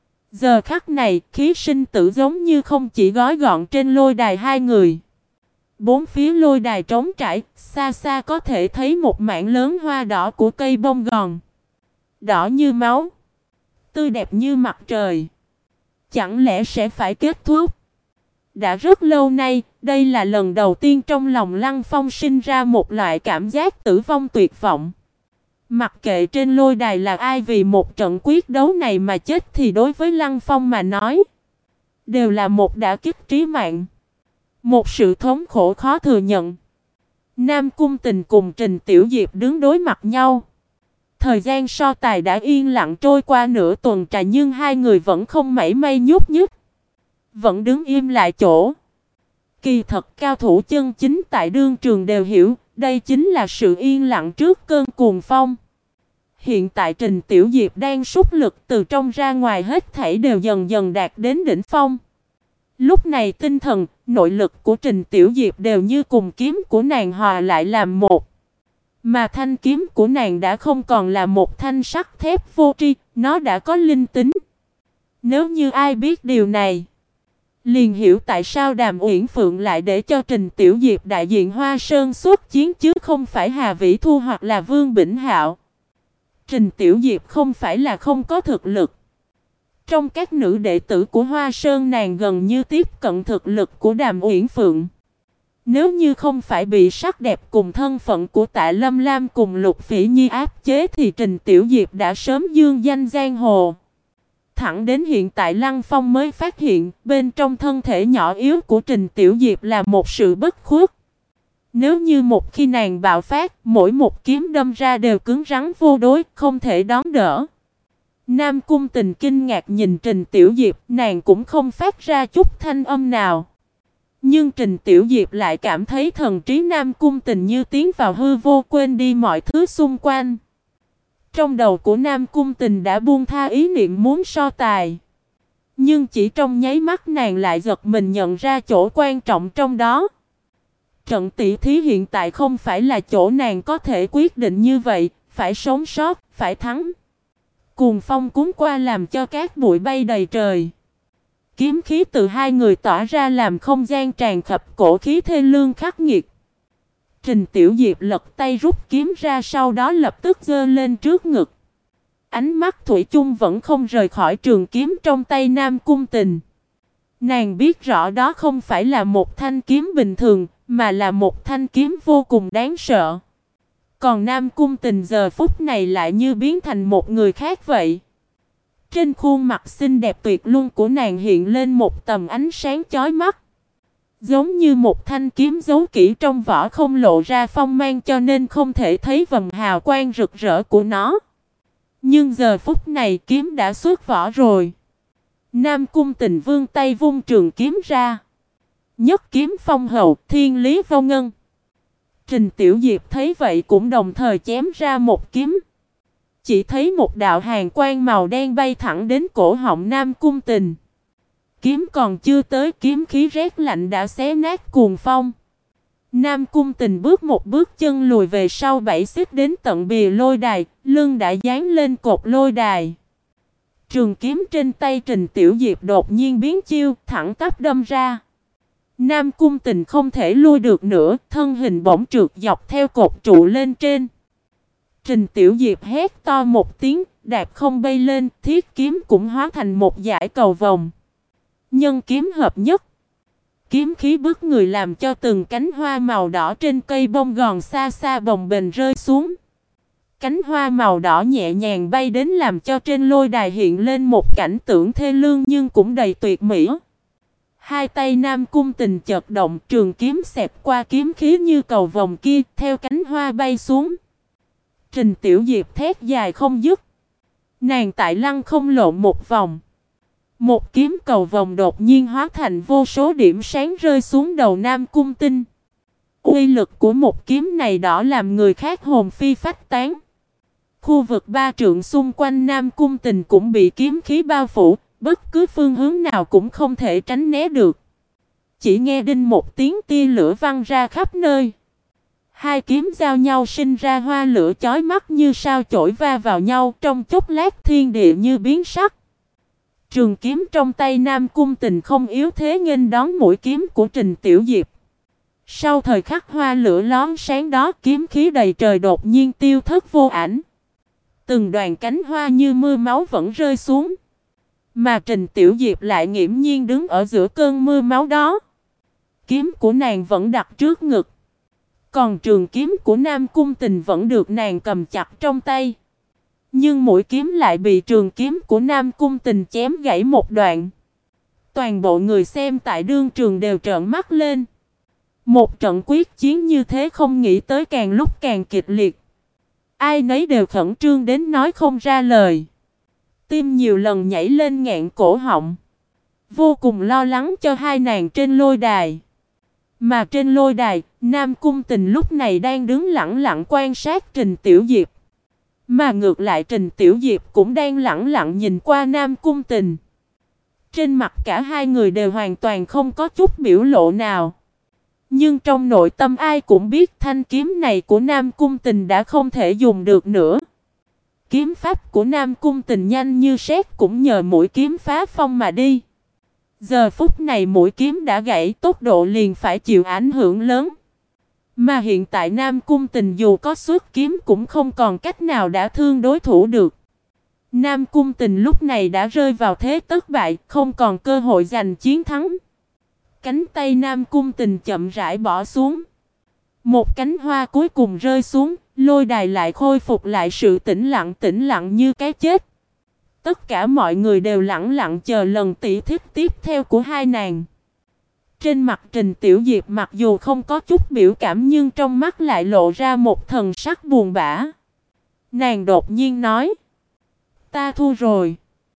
Giờ khắc này, khí sinh tử giống như không chỉ gói gọn trên lôi đài hai người. Bốn phía lôi đài trống trải, xa xa có thể thấy một mảng lớn hoa đỏ của cây bông gòn. Đỏ như máu, tươi đẹp như mặt trời. Chẳng lẽ sẽ phải kết thúc? Đã rất lâu nay, đây là lần đầu tiên trong lòng Lăng Phong sinh ra một loại cảm giác tử vong tuyệt vọng. Mặc kệ trên lôi đài là ai, vì một trận quyết đấu này mà chết thì đối với Lăng Phong mà nói, đều là một đả kích trí mạng. Một sự thống khổ khó thừa nhận. Nam Cung Tình cùng Trình Tiểu Diệp đứng đối mặt nhau. Thời gian so tài đã yên lặng trôi qua nửa tuần trà nhưng hai người vẫn không mảy may nhúc nhích. Vẫn đứng im lại chỗ. Kỳ thật cao thủ chân chính tại đương trường đều hiểu, đây chính là sự yên lặng trước cơn cuồng phong. Hiện tại Trình Tiểu Diệp đang sút lực, từ trong ra ngoài hết thảy đều dần dần đạt đến đỉnh phong. Lúc này tinh thần, nội lực của Trình Tiểu Diệp đều như cùng kiếm của nàng hòa lại làm một. Mà thanh kiếm của nàng đã không còn là một thanh sắt thép vô tri, nó đã có linh tính. Nếu như ai biết điều này, liền hiểu tại sao Đàm Uyển Phượng lại để cho Trình Tiểu Diệp đại diện Hoa Sơn xuất chiến chứ không phải Hà Vĩ Thu hoặc là Vương Bỉnh Hạo. Trình Tiểu Diệp không phải là không có thực lực. Trong các nữ đệ tử của Hoa Sơn, nàng gần như tiếp cận thực lực của Đàm Uyển Phượng. Nếu như không phải bị sắc đẹp cùng thân phận của Tạ Lâm Lam cùng Lục Phỉ Nhi áp chế thì Trình Tiểu Diệp đã sớm dương danh giang hồ. Thẳng đến hiện tại Lăng Phong mới phát hiện bên trong thân thể nhỏ yếu của Trình Tiểu Diệp là một sự bất khuất. Nếu như một khi nàng bạo phát, mỗi một kiếm đâm ra đều cứng rắn vô đối, không thể đón đỡ. Nam Cung Tình kinh ngạc nhìn Trình Tiểu Diệp, nàng cũng không phát ra chút thanh âm nào. Nhưng Trình Tiểu Diệp lại cảm thấy thần trí Nam Cung Tình như tiến vào hư vô, quên đi mọi thứ xung quanh. Trong đầu của Nam Cung Tình đã buông tha ý niệm muốn so tài. Nhưng chỉ trong nháy mắt nàng lại giật mình nhận ra chỗ quan trọng trong đó. Trận tỷ thí hiện tại không phải là chỗ nàng có thể quyết định như vậy, phải sống sót, phải thắng. Cuồng phong cuốn qua làm cho cát bụi bay đầy trời. Kiếm khí từ hai người tỏa ra làm không gian tràn ngập cổ khí thê lương khắc nghiệt. Trình Tiểu Diệp lật tay rút kiếm ra, sau đó lập tức giơ lên trước ngực. Ánh mắt thủy chung vẫn không rời khỏi trường kiếm trong tay Nam Cung Tình. Nàng biết rõ đó không phải là một thanh kiếm bình thường, mà là một thanh kiếm vô cùng đáng sợ. Còn Nam Cung Tình giờ phút này lại như biến thành một người khác vậy. Trên khuôn mặt xinh đẹp tuyệt luân của nàng hiện lên một tầm ánh sáng chói mắt. Giống như một thanh kiếm giấu kỹ trong vỏ, không lộ ra phong mang cho nên không thể thấy vầng hào quang rực rỡ của nó. Nhưng giờ phút này kiếm đã xuất vỏ rồi. Nam Cung Tình vươn tay vung trường kiếm ra. Nhất kiếm phong hậu, thiên lý vô ngân. Trình Tiểu Diệp thấy vậy cũng đồng thời chém ra một kiếm. Chỉ thấy một đạo hàn quang màu đen bay thẳng đến cổ họng Nam Cung Tình. Kiếm còn chưa tới, kiếm khí rét lạnh đã xé nát cuồng phong. Nam Cung Tình bước một bước chân lùi về sau 7 xích đến tận bìa lôi đài, lưng đã dán lên cột lôi đài. Trường kiếm trên tay Trình Tiểu Diệp đột nhiên biến chiêu, thẳng tắp đâm ra. Nam Cung Tình không thể lui được nữa, thân hình bỗng trượt dọc theo cột trụ lên trên. Trình Tiểu Diệp hét to một tiếng, đạp không bay lên, thiết kiếm cũng hóa thành một dải cầu vồng. Nhân kiếm hợp nhất. Kiếm khí bức người làm cho từng cánh hoa màu đỏ trên cây bông gòn xa xa bồng bềnh rơi xuống. Cánh hoa màu đỏ nhẹ nhàng bay đến làm cho trên lôi đài hiện lên một cảnh tượng thê lương nhưng cũng đầy tuyệt mỹ. Hai tay Nam Cung Tình chợt động, trường kiếm xẹt qua kiếm khí như cầu vồng kia, theo cánh hoa bay xuống. Trình Tiểu Diệp thét dài không dứt. Nàng tại lăng không lộn một vòng. Một kiếm cầu vồng đột nhiên hóa thành vô số điểm sáng rơi xuống đầu Nam Cung Tinh. Uy lực của một kiếm này đỏ làm người khác hồn phi phách tán. Khu vực ba trượng xung quanh Nam Cung Tình cũng bị kiếm khí bao phủ, bất cứ phương hướng nào cũng không thể tránh né được. Chỉ nghe đinh một tiếng tia lửa văng ra khắp nơi. Hai kiếm giao nhau sinh ra hoa lửa chói mắt như sao chổi va vào nhau, trong chốc lát thiên địa như biến sắc. Trường kiếm trong tay Nam Cung Tình không yếu thế nghênh đón mũi kiếm của Trình Tiểu Diệp. Sau thời khắc hoa lửa lóe sáng đó, kiếm khí đầy trời đột nhiên tiêu thất vô ảnh. Từng đoàn cánh hoa như mưa máu vẫn rơi xuống. Mà Trình Tiểu Diệp lại nghiễm nhiên đứng ở giữa cơn mưa máu đó. Kiếm của nàng vẫn đặt trước ngực. Còn trường kiếm của Nam Cung Tình vẫn được nàng cầm chặt trong tay. Nhưng mũi kiếm lại bị trường kiếm của Nam Cung Tình chém gãy một đoạn. Toàn bộ người xem tại đương trường đều trợn mắt lên. Một trận quyết chiến như thế không nghĩ tới càng lúc càng kịch liệt. Ai nấy đều khẩn trương đến nói không ra lời. Tim nhiều lần nhảy lên ngạn cổ họng. Vô cùng lo lắng cho hai nàng trên lôi đài. Mà trên lôi đài, Nam Cung Tình lúc này đang đứng lặng lặng quan sát Trình Tiểu Diệp. Mà ngược lại Trình Tiểu Diệp cũng đang lặng lặng nhìn qua Nam Cung Tình. Trên mặt cả hai người đều hoàn toàn không có chút biểu lộ nào. Nhưng trong nội tâm ai cũng biết thanh kiếm này của Nam Cung Tình đã không thể dùng được nữa. Kiếm pháp của Nam Cung Tình nhanh như sét cũng nhờ mũi kiếm phá phong mà đi. Giờ phút này mũi kiếm đã gãy, tốc độ liền phải chịu ảnh hưởng lớn. Mà hiện tại Nam Cung Tình dù có xuất kiếm cũng không còn cách nào đã thương đối thủ được. Nam Cung Tình lúc này đã rơi vào thế tất bại, không còn cơ hội giành chiến thắng. Cánh tay Nam Cung Tình chậm rãi bỏ xuống. Một cánh hoa cuối cùng rơi xuống, lôi đài lại khôi phục lại sự tĩnh lặng như cái chết. Tất cả mọi người đều lặng lặng chờ lần tỉ thí tiếp theo của hai nàng. Trên mặt Trình Tiểu Diệp mặc dù không có chút biểu cảm nhưng trong mắt lại lộ ra một thần sắc buồn bã. Nàng đột nhiên nói: "Ta thua rồi."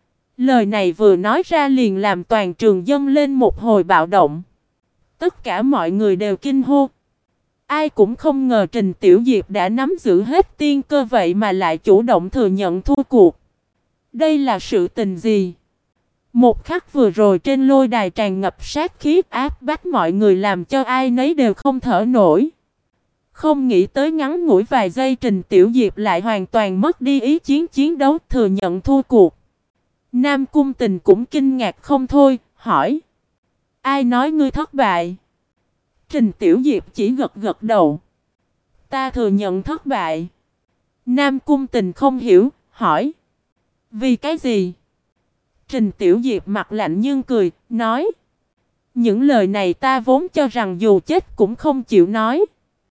Lời này vừa nói ra liền làm toàn trường dâng lên một hồi bạo động. Tất cả mọi người đều kinh hô. Ai cũng không ngờ Trình Tiểu Diệp đã nắm giữ hết tiên cơ vậy mà lại chủ động thừa nhận thua cuộc. Đây là sự tình gì? Một khắc vừa rồi trên lôi đài tràn ngập sát khí áp bách mọi người làm cho ai nấy đều không thở nổi. Không nghĩ tới ngắn ngủi vài giây Trình Tiểu Diệp lại hoàn toàn mất đi ý chiến chiến đấu thừa nhận thua cuộc. Nam Cung Tình cũng kinh ngạc không thôi, hỏi: "Ai nói ngươi thất bại?" Trình Tiểu Diệp chỉ gật gật đầu. "Ta thừa nhận thất bại." Nam Cung Tình không hiểu, hỏi: "Vì cái gì?" Trình Tiểu Diệp mặt lạnh nhưng cười, nói: "Những lời này ta vốn cho rằng dù chết cũng không chịu nói.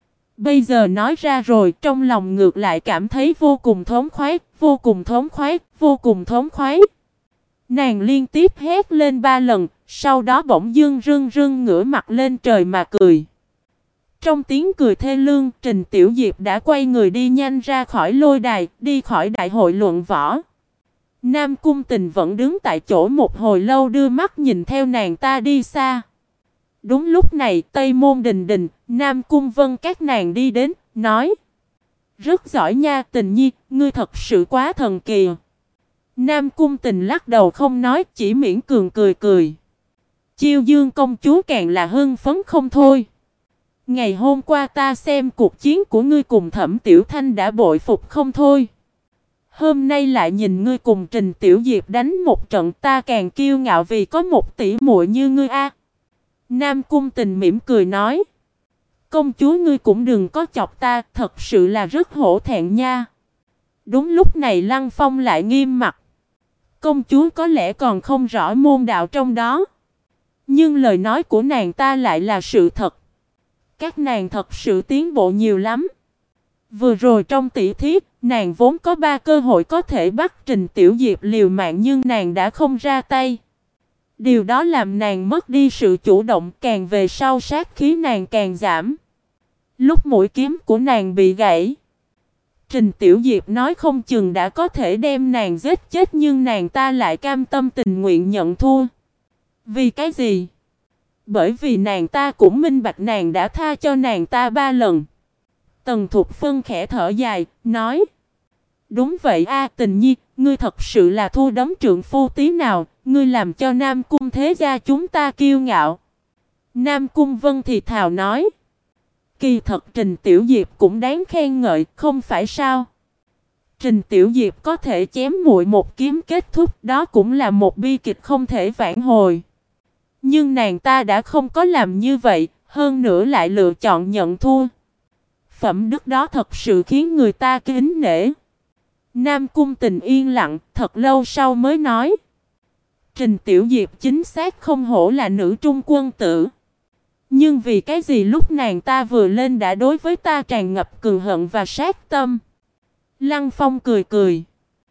Bây giờ nói ra rồi trong lòng ngược lại cảm thấy vô cùng thống khoái, vô cùng thống khoái, vô cùng thống khoái." Nàng liên tiếp hét lên 3 lần, sau đó bỗng dưng rưng rưng ngửa mặt lên trời mà cười. Trong tiếng cười thê lương, Trình Tiểu Diệp đã quay người đi nhanh ra khỏi lôi đài, đi khỏi đại hội luận võ. Nam Cung Tình vẫn đứng tại chỗ một hồi lâu đưa mắt nhìn theo nàng ta đi xa. Đúng lúc này Tây Môn Đình Đình, Nam Cung Vân các nàng đi đến, nói: "Rất giỏi nha Tình Nhi, ngươi thật sự quá thần kỳ." Nam Cung Tình lắc đầu không nói, chỉ miễn cường cười cười. Chiêu Dương công chúa càng là hưng phấn không thôi. "Ngày hôm qua ta xem cuộc chiến của ngươi cùng Thẩm Tiểu Thanh đã bội phục không thôi. Hôm nay lại nhìn ngươi cùng Trình Tiểu Diệp đánh một trận ta càng kiêu ngạo vì có một tỷ muội như ngươi a." Nam Cung Tình mỉm cười nói: "Công chúa ngươi cũng đừng có chọc ta, thật sự là rất hổ thẹn nha." Đúng lúc này Lăng Phong lại nghiêm mặt: "Công chúa có lẽ còn không rõ môn đạo trong đó. Nhưng lời nói của nàng ta lại là sự thật. Các nàng thật sự tiến bộ nhiều lắm. Vừa rồi trong tỷ thí, nàng vốn có 3 cơ hội có thể bắt Trình Tiểu Diệp liều mạng nhưng nàng đã không ra tay. Điều đó làm nàng mất đi sự chủ động, càng về sau sát khí nàng càng giảm. Lúc mũi kiếm của nàng bị gãy, Trình Tiểu Diệp nói không chừng đã có thể đem nàng giết chết nhưng nàng ta lại cam tâm tình nguyện nhận thua. Vì cái gì? Bởi vì nàng ta cũng minh bạch nàng đã tha cho nàng ta 3 lần. Tần Thục Phân khẽ thở dài, nói: đúng vậy a, Tình Nhi, ngươi thật sự là thua đấm trượng phu tí nào, ngươi làm cho Nam Cung thế gia chúng ta kiêu ngạo. Nam Cung Vân thì thào nói: kỳ thật Trình Tiểu Diệp cũng đáng khen ngợi, không phải sao? Trình Tiểu Diệp có thể chém muội một kiếm kết thúc, đó cũng là một bi kịch không thể vãn hồi. Nhưng nàng ta đã không có làm như vậy, hơn nữa lại lựa chọn nhận thua. Phẩm đức đó thật sự khiến người ta kính nể. Nam Cung Tình yên lặng, thật lâu sau mới nói: Trình Tiểu Diệp chính xác không hổ là nữ trung quân tử. Nhưng vì cái gì lúc nàng ta vừa lên đã đối với ta tràn ngập cừu hận và sát tâm? Lăng Phong cười cười: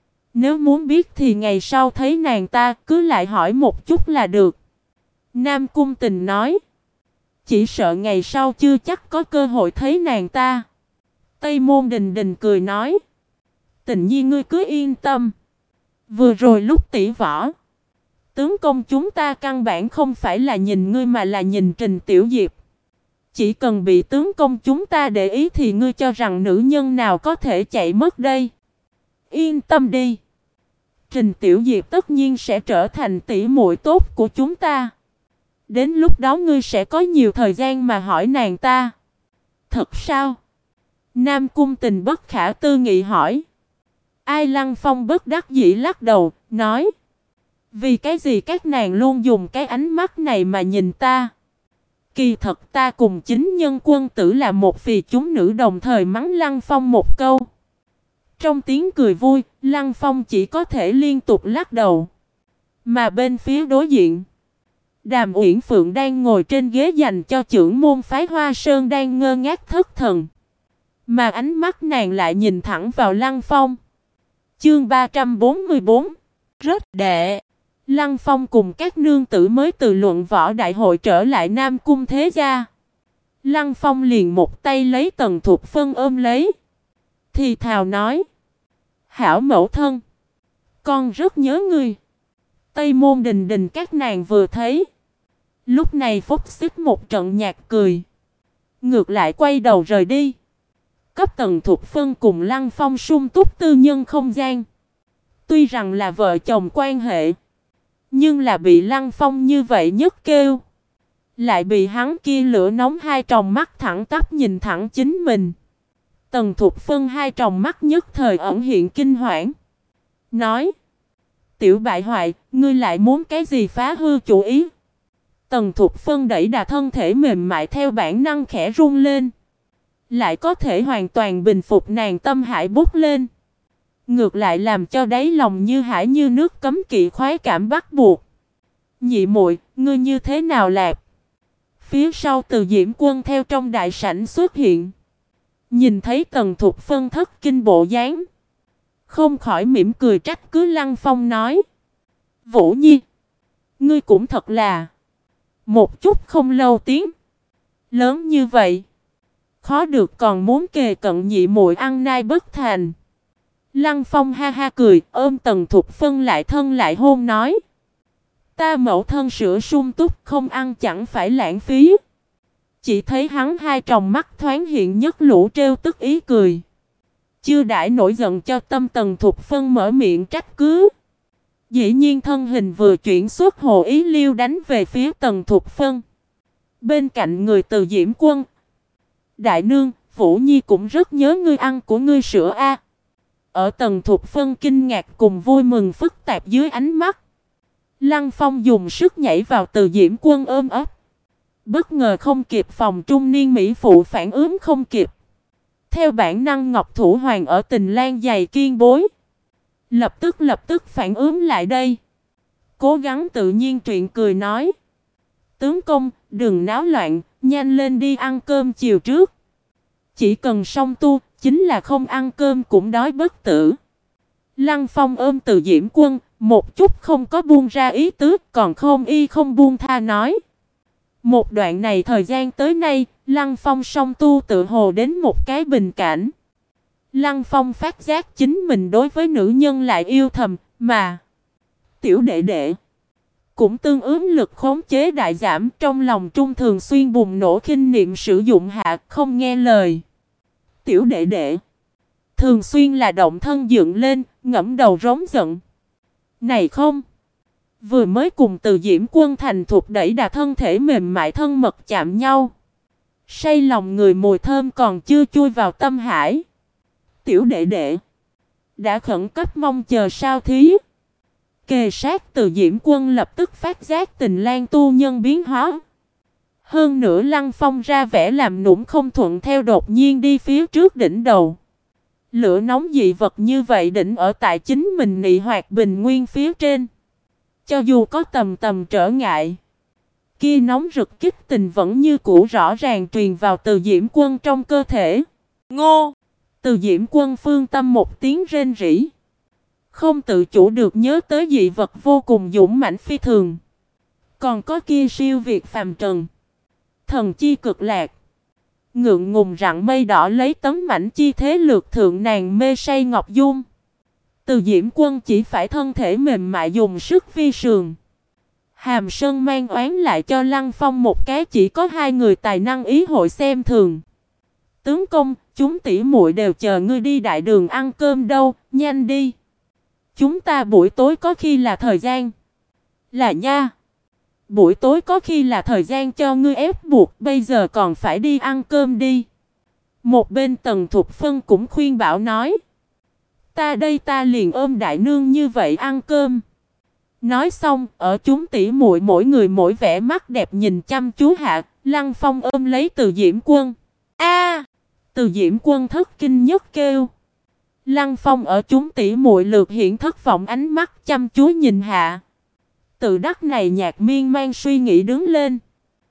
nếu muốn biết thì ngày sau thấy nàng ta cứ lại hỏi một chút là được. Nam Cung Tình nói: chỉ sợ ngày sau chưa chắc có cơ hội thấy nàng ta. Tây Môn Đình Đình cười nói: Tình Nhi ngươi cứ yên tâm. Vừa rồi lúc tỷ võ, tướng công chúng ta căn bản không phải là nhìn ngươi mà là nhìn Trình Tiểu Diệp. Chỉ cần bị tướng công chúng ta để ý thì ngươi cho rằng nữ nhân nào có thể chạy mất đây? Yên tâm đi. Trình Tiểu Diệp tất nhiên sẽ trở thành tỷ muội tốt của chúng ta. Đến lúc đó ngươi sẽ có nhiều thời gian mà hỏi nàng ta. Thật sao? Nam Cung Tình bất khả tư nghị hỏi. Ai? Lăng Phong bất đắc dĩ lắc đầu, nói: vì cái gì các nàng luôn dùng cái ánh mắt này mà nhìn ta? Kỳ thật ta cùng chính nhân quân tử là một vì chúng nữ đồng thời mắng Lăng Phong một câu. Trong tiếng cười vui, Lăng Phong chỉ có thể liên tục lắc đầu. Mà bên phía đối diện, Đàm Uyển Phượng đang ngồi trên ghế dành cho trưởng môn phái Hoa Sơn đang ngơ ngác thất thần. Mà ánh mắt nàng lại nhìn thẳng vào Lăng Phong. Chương 344 Rất đệ. Lăng Phong cùng các nương tử mới từ luận võ đại hội trở lại Nam Cung thế gia. Lăng Phong liền một tay lấy Tần Thục Phân ôm lấy, thì thào nói: hảo mẫu thân, con rất nhớ ngươi. Tây Môn Đình Đình các nàng vừa thấy, lúc này phốc xích một trận nhạt cười, ngược lại quay đầu rời đi, cấp Tần Thục Phân cùng Lăng Phong sung túc tư nhân không gian. Tuy rằng là vợ chồng quan hệ, nhưng là bị Lăng Phong như vậy nhất kêu, lại bị hắn kia lửa nóng hai tròng mắt thẳng tắp nhìn thẳng chính mình. Tần Thục Phân hai tròng mắt nhất thời ẩn hiện kinh hoảng, nói: tiểu bại hoại, ngươi lại muốn cái gì phá hư chủ ý? Tần Thục Phân đẩy đà thân thể mềm mại theo bản năng khẽ run lên, lại có thể hoàn toàn bình phục nàng tâm hải bút lên. Ngược lại làm cho đáy lòng như hải như nước cấm kỵ khoái cảm bắt buộc. Nhị muội, ngươi như thế nào lạc? Phía sau Từ Diễm Quân theo trong đại sảnh xuất hiện, nhìn thấy Tần Thục Phân thất kinh bộ dáng, không khỏi mỉm cười trách cứ Lăng Phong nói: Vũ Nhi, ngươi cũng thật là một chút không lâu tiếng lớn như vậy, khó được còn muốn kề cận nhị muội ăn nai bất thành. Lăng Phong ha ha cười, ôm Tần Thục Phân lại thân lại hôn nói: ta mẫu thân sữa sung túc, không ăn chẳng phải lãng phí. Chỉ thấy hắn hai tròng mắt thoáng hiện nhất lũ trêu tức ý cười. Chưa đãi nổi giận cho tâm Tần Thục Phân mở miệng trách cứ, dĩ nhiên thân hình vừa chuyển xuất hồ ý liêu đánh về phía Tần Thục Phân. Bên cạnh người Từ Diễm Quân: đại nương, Vũ Nhi cũng rất nhớ ngươi ăn của ngươi sữa a. Ở Tần Thục Phân kinh ngạc cùng vui mừng phức tạp dưới ánh mắt, Lăng Phong dùng sức nhảy vào Từ Diễm Quân ôm ấp. Bất ngờ không kịp phòng trung niên mỹ phụ phản ứng không kịp. Theo bản năng Ngọc Thủ Hoàng ở Tình Lan dày kiên bối, lập tức phản ứng lại đây. Cố gắng tự nhiên truyện cười nói: Tướng công, đừng náo loạn, nhanh lên đi ăn cơm chiều trước. Chỉ cần song tu, chính là không ăn cơm cũng đói bất tử. Lăng Phong ôm Từ Diễm Quân, một chút không có buông ra ý tứ, còn không buông tha nói. Một đoạn này thời gian tới nay, Lăng Phong song tu tự hồ đến một cái bình cảnh. Lăng Phong phát giác chính mình đối với nữ nhân lại yêu thầm, mà tiểu đệ đệ cũng tương ứng lực khống chế đại giảm, trong lòng trung thường xuyên bùng nổ khinh niệm sử dụng hạ, không nghe lời. Tiểu đệ đệ thường xuyên là động thân dựng lên, ngẫm đầu rống giận. Này không, vừa mới cùng Từ Diễm Quân thành thục đẩy đà thân thể mềm mại thân mật chạm nhau. Say lòng người mùi thơm còn chưa chui vào tâm hải. Tiểu đệ đệ đã khẩn cấp mong chờ sao thí. Kề sát Từ Diễm Quân lập tức phát giác tình lang tu nhân biến hóa. Hơn nữa Lăng Phong ra vẻ làm nũng không thuận theo đột nhiên đi phía trước đỉnh đầu. Lửa nóng dị vật như vậy đỉnh ở tại chính mình nị hoạt bình nguyên phía trên. Cho dù có tầm trở ngại, kia nóng rực kích tình vẫn như cũ rõ ràng truyền vào Từ Diễm Quân trong cơ thể. Ngô! Từ Diễm Quân phương tâm một tiếng rên rỉ. Không tự chủ được nhớ tới dị vật vô cùng dũng mãnh phi thường. Còn có kia siêu việt phàm trần. Thần chi cực lạc. Ngượng ngùng rặng mây đỏ lấy tấm mảnh chi thế lược thượng nàng mê say ngọc dung. Từ Diễm Quân chỉ phải thân thể mềm mại dùng sức vi sườn. Hàm Sơn mang oán lại cho Lăng Phong một cái chỉ có hai người tài năng ý hội xem thường. Tướng công, chúng tỷ muội đều chờ ngươi đi đại đường ăn cơm đâu, nhanh đi. Chúng ta buổi tối có khi là thời gian. Là nha. Buổi tối có khi là thời gian cho ngươi ép buộc, bây giờ còn phải đi ăn cơm đi. Một bên Tần Thục Phân cũng khuyên bảo nói. Ta liền ôm đại nương như vậy ăn cơm. Nói xong, ở chúng tỷ muội mỗi người mỗi vẻ mắt đẹp nhìn chăm chú hạ, Lăng Phong ôm lấy Từ Diễm Quân. A! Từ Diễm Quân thất kinh nhất kêu. Lăng Phong ở chúng tỷ muội lượt hiện thất vọng ánh mắt chăm chú nhìn hạ. Từ đắc này nhạc miên man suy nghĩ đứng lên.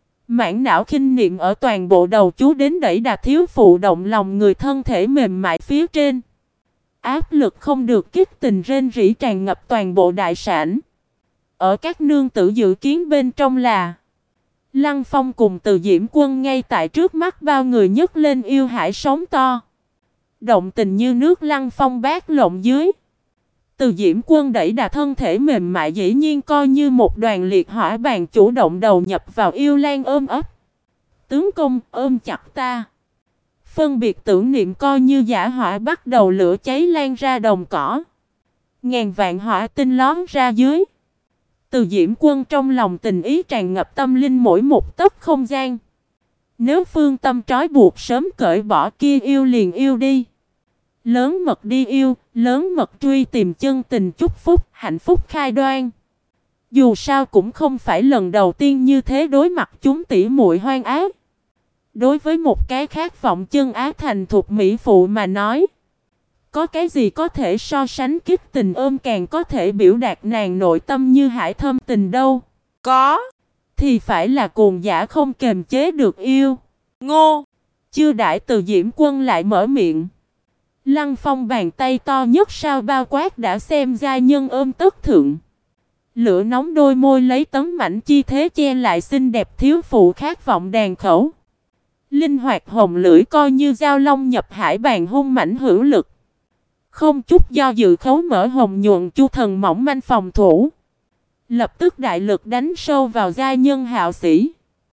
Mãn não khinh niệm ở toàn bộ đầu chú đến đẩy đà thiếu phụ động lòng người thân thể mềm mại phía trên. Áp lực không được kích tình rên rỉ tràn ngập toàn bộ đại sảnh. Ở các nương tử dự kiến bên trong là Lăng Phong cùng Từ Diễm Quân ngay tại trước mắt bao người nhấc lên yêu hải sóng to. Động tình như nước Lăng Phong bát lộn dưới. Từ Diễm Quân đẩy đà thân thể mềm mại dĩ nhiên coi như một đoàn liệt hỏa bàn chủ động đầu nhập vào yêu lan ôm ấp. Tướng công ôm chặt ta. Phân biệt tưởng niệm coi như giả hỏa bắt đầu lửa cháy lan ra đồng cỏ. Ngàn vạn hỏa tinh lón ra dưới. Từ Diễm Quân trong lòng tình ý tràn ngập tâm linh mỗi một tấc không gian. Nếu phương tâm trói buộc sớm cởi bỏ kia yêu liền yêu đi. Lớn mật đi yêu, lớn mật truy tìm chân tình chúc phúc, hạnh phúc khai đoan. Dù sao cũng không phải lần đầu tiên như thế đối mặt chúng tỷ muội hoan ác. Đối với một cái khát vọng chân ác thành thuộc mỹ phụ mà nói, có cái gì có thể so sánh kích tình ôm càng có thể biểu đạt nàng nội tâm như hải thâm tình đâu. Có, thì phải là cuồng dã không kềm chế được yêu. Ngô, chưa đãi Từ Diễm Quân lại mở miệng. Lăng Phong bàn tay to nhất sao bao quát đã xem gia nhân ôm tất thượng. Lửa nóng đôi môi lấy tấm mảnh chi thế che lại xinh đẹp thiếu phụ khát vọng đàn khẩu. Linh hoạt hồng lưỡi coi như dao long nhập hải bàn hung mãnh hữu lực. Không chút do dự khấu mở hồng nhuận chu thần mỏng manh phòng thủ. Lập tức đại lực đánh sâu vào gia nhân hạo sĩ.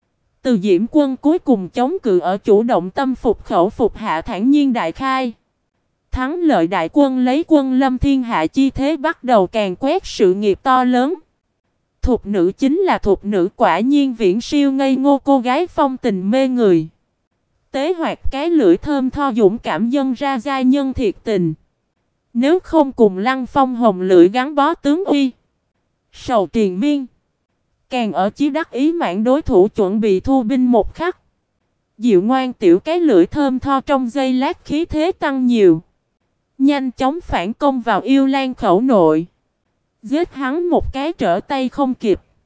Từ Diễm Quân cuối cùng chống cự ở chủ động tâm phục khẩu phục hạ thản nhiên đại khai. Thắng lợi đại quân lấy quân lâm thiên hạ chi thế bắt đầu càn quét sự nghiệp to lớn. Thục nữ chính là thục nữ, quả nhiên viễn siêu ngây ngô cô gái phong tình mê người. Tế hoạt cái lưỡi thơm tho dũng cảm dâng ra giai nhân thiệt tình. Nếu không cùng Lăng Phong hồng lưỡi gắn bó tướng uy, sầu triền miên, càng ở chí đắc ý mãn đối thủ chuẩn bị thu binh một khắc. Dịu ngoan tiểu cái lưỡi thơm tho trong giây lát khí thế tăng nhiều. Nhanh chóng phản công vào yêu lan khẩu nội. Giết hắn một cái trở tay không kịp.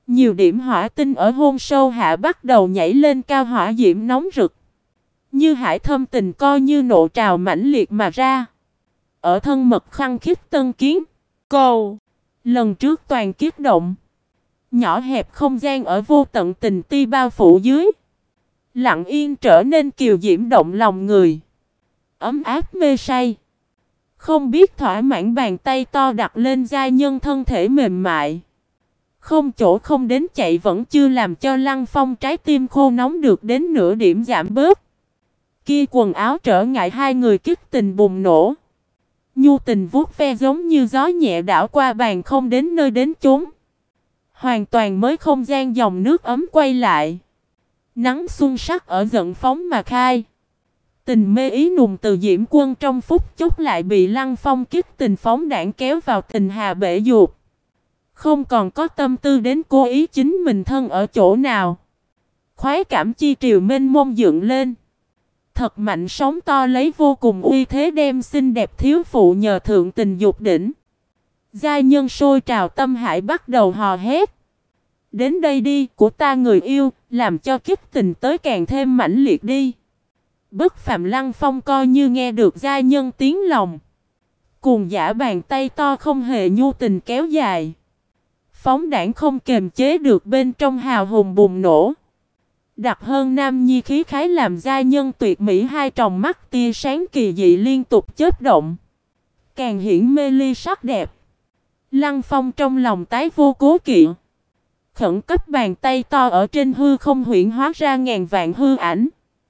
Nhiều điểm hỏa tinh ở hôn sâu hạ bắt đầu nhảy lên cao, hỏa diễm nóng rực. Như hải thâm tình coi như nộ trào mãnh liệt mà ra. Ở thân mật khăng khít tân kiến. Cầu. Lần trước toàn kiếp động. Nhỏ hẹp không gian ở vô tận tình ti bao phủ dưới. Lặng yên trở nên kiều diễm động lòng người. Ấm áp mê say. Không biết thỏa mãn, bàn tay to đặt lên giai nhân thân thể mềm mại. Không chỗ không đến chạy vẫn chưa làm cho Lăng Phong trái tim khô nóng được đến nửa điểm giảm bớt. Kia quần áo trở ngại hai người kích tình bùng nổ. Nhu tình vuốt ve giống như gió nhẹ đảo qua bàn, không đến nơi đến chốn. Hoàn toàn mới không gian, dòng nước ấm quay lại. Nắng xuân sắc ở giận phóng mà khai. Tình mê ý nùng Từ Diễm Quân trong phút chốc lại bị Lăng Phong kích tình phóng đảng kéo vào tình hà bể dục. Không còn có tâm tư đến cố ý chính mình thân ở chỗ nào. Khoái cảm chi triều mênh mông dựng lên. Thật mạnh sóng to lấy vô cùng uy thế đem xinh đẹp thiếu phụ nhờ thượng tình dục đỉnh. Giai nhân sôi trào tâm hải bắt đầu hò hét. Đến đây đi của ta người yêu, làm cho kích tình tới càng thêm mãnh liệt đi. Bất phàm Lăng Phong coi như nghe được giai nhân tiếng lòng. Cuồng dã bàn tay to không hề nhu tình kéo dài. Phóng đảng không kềm chế được, bên trong hào hùng bùng nổ. Đặc hơn nam nhi khí khái làm giai nhân tuyệt mỹ hai tròng mắt tia sáng kỳ dị liên tục chớp động. Càng hiển mê ly sắc đẹp. Lăng Phong trong lòng tái vô cố kỵ. Khẩn cấp bàn tay to ở trên hư không huyễn hóa ra ngàn vạn hư ảnh.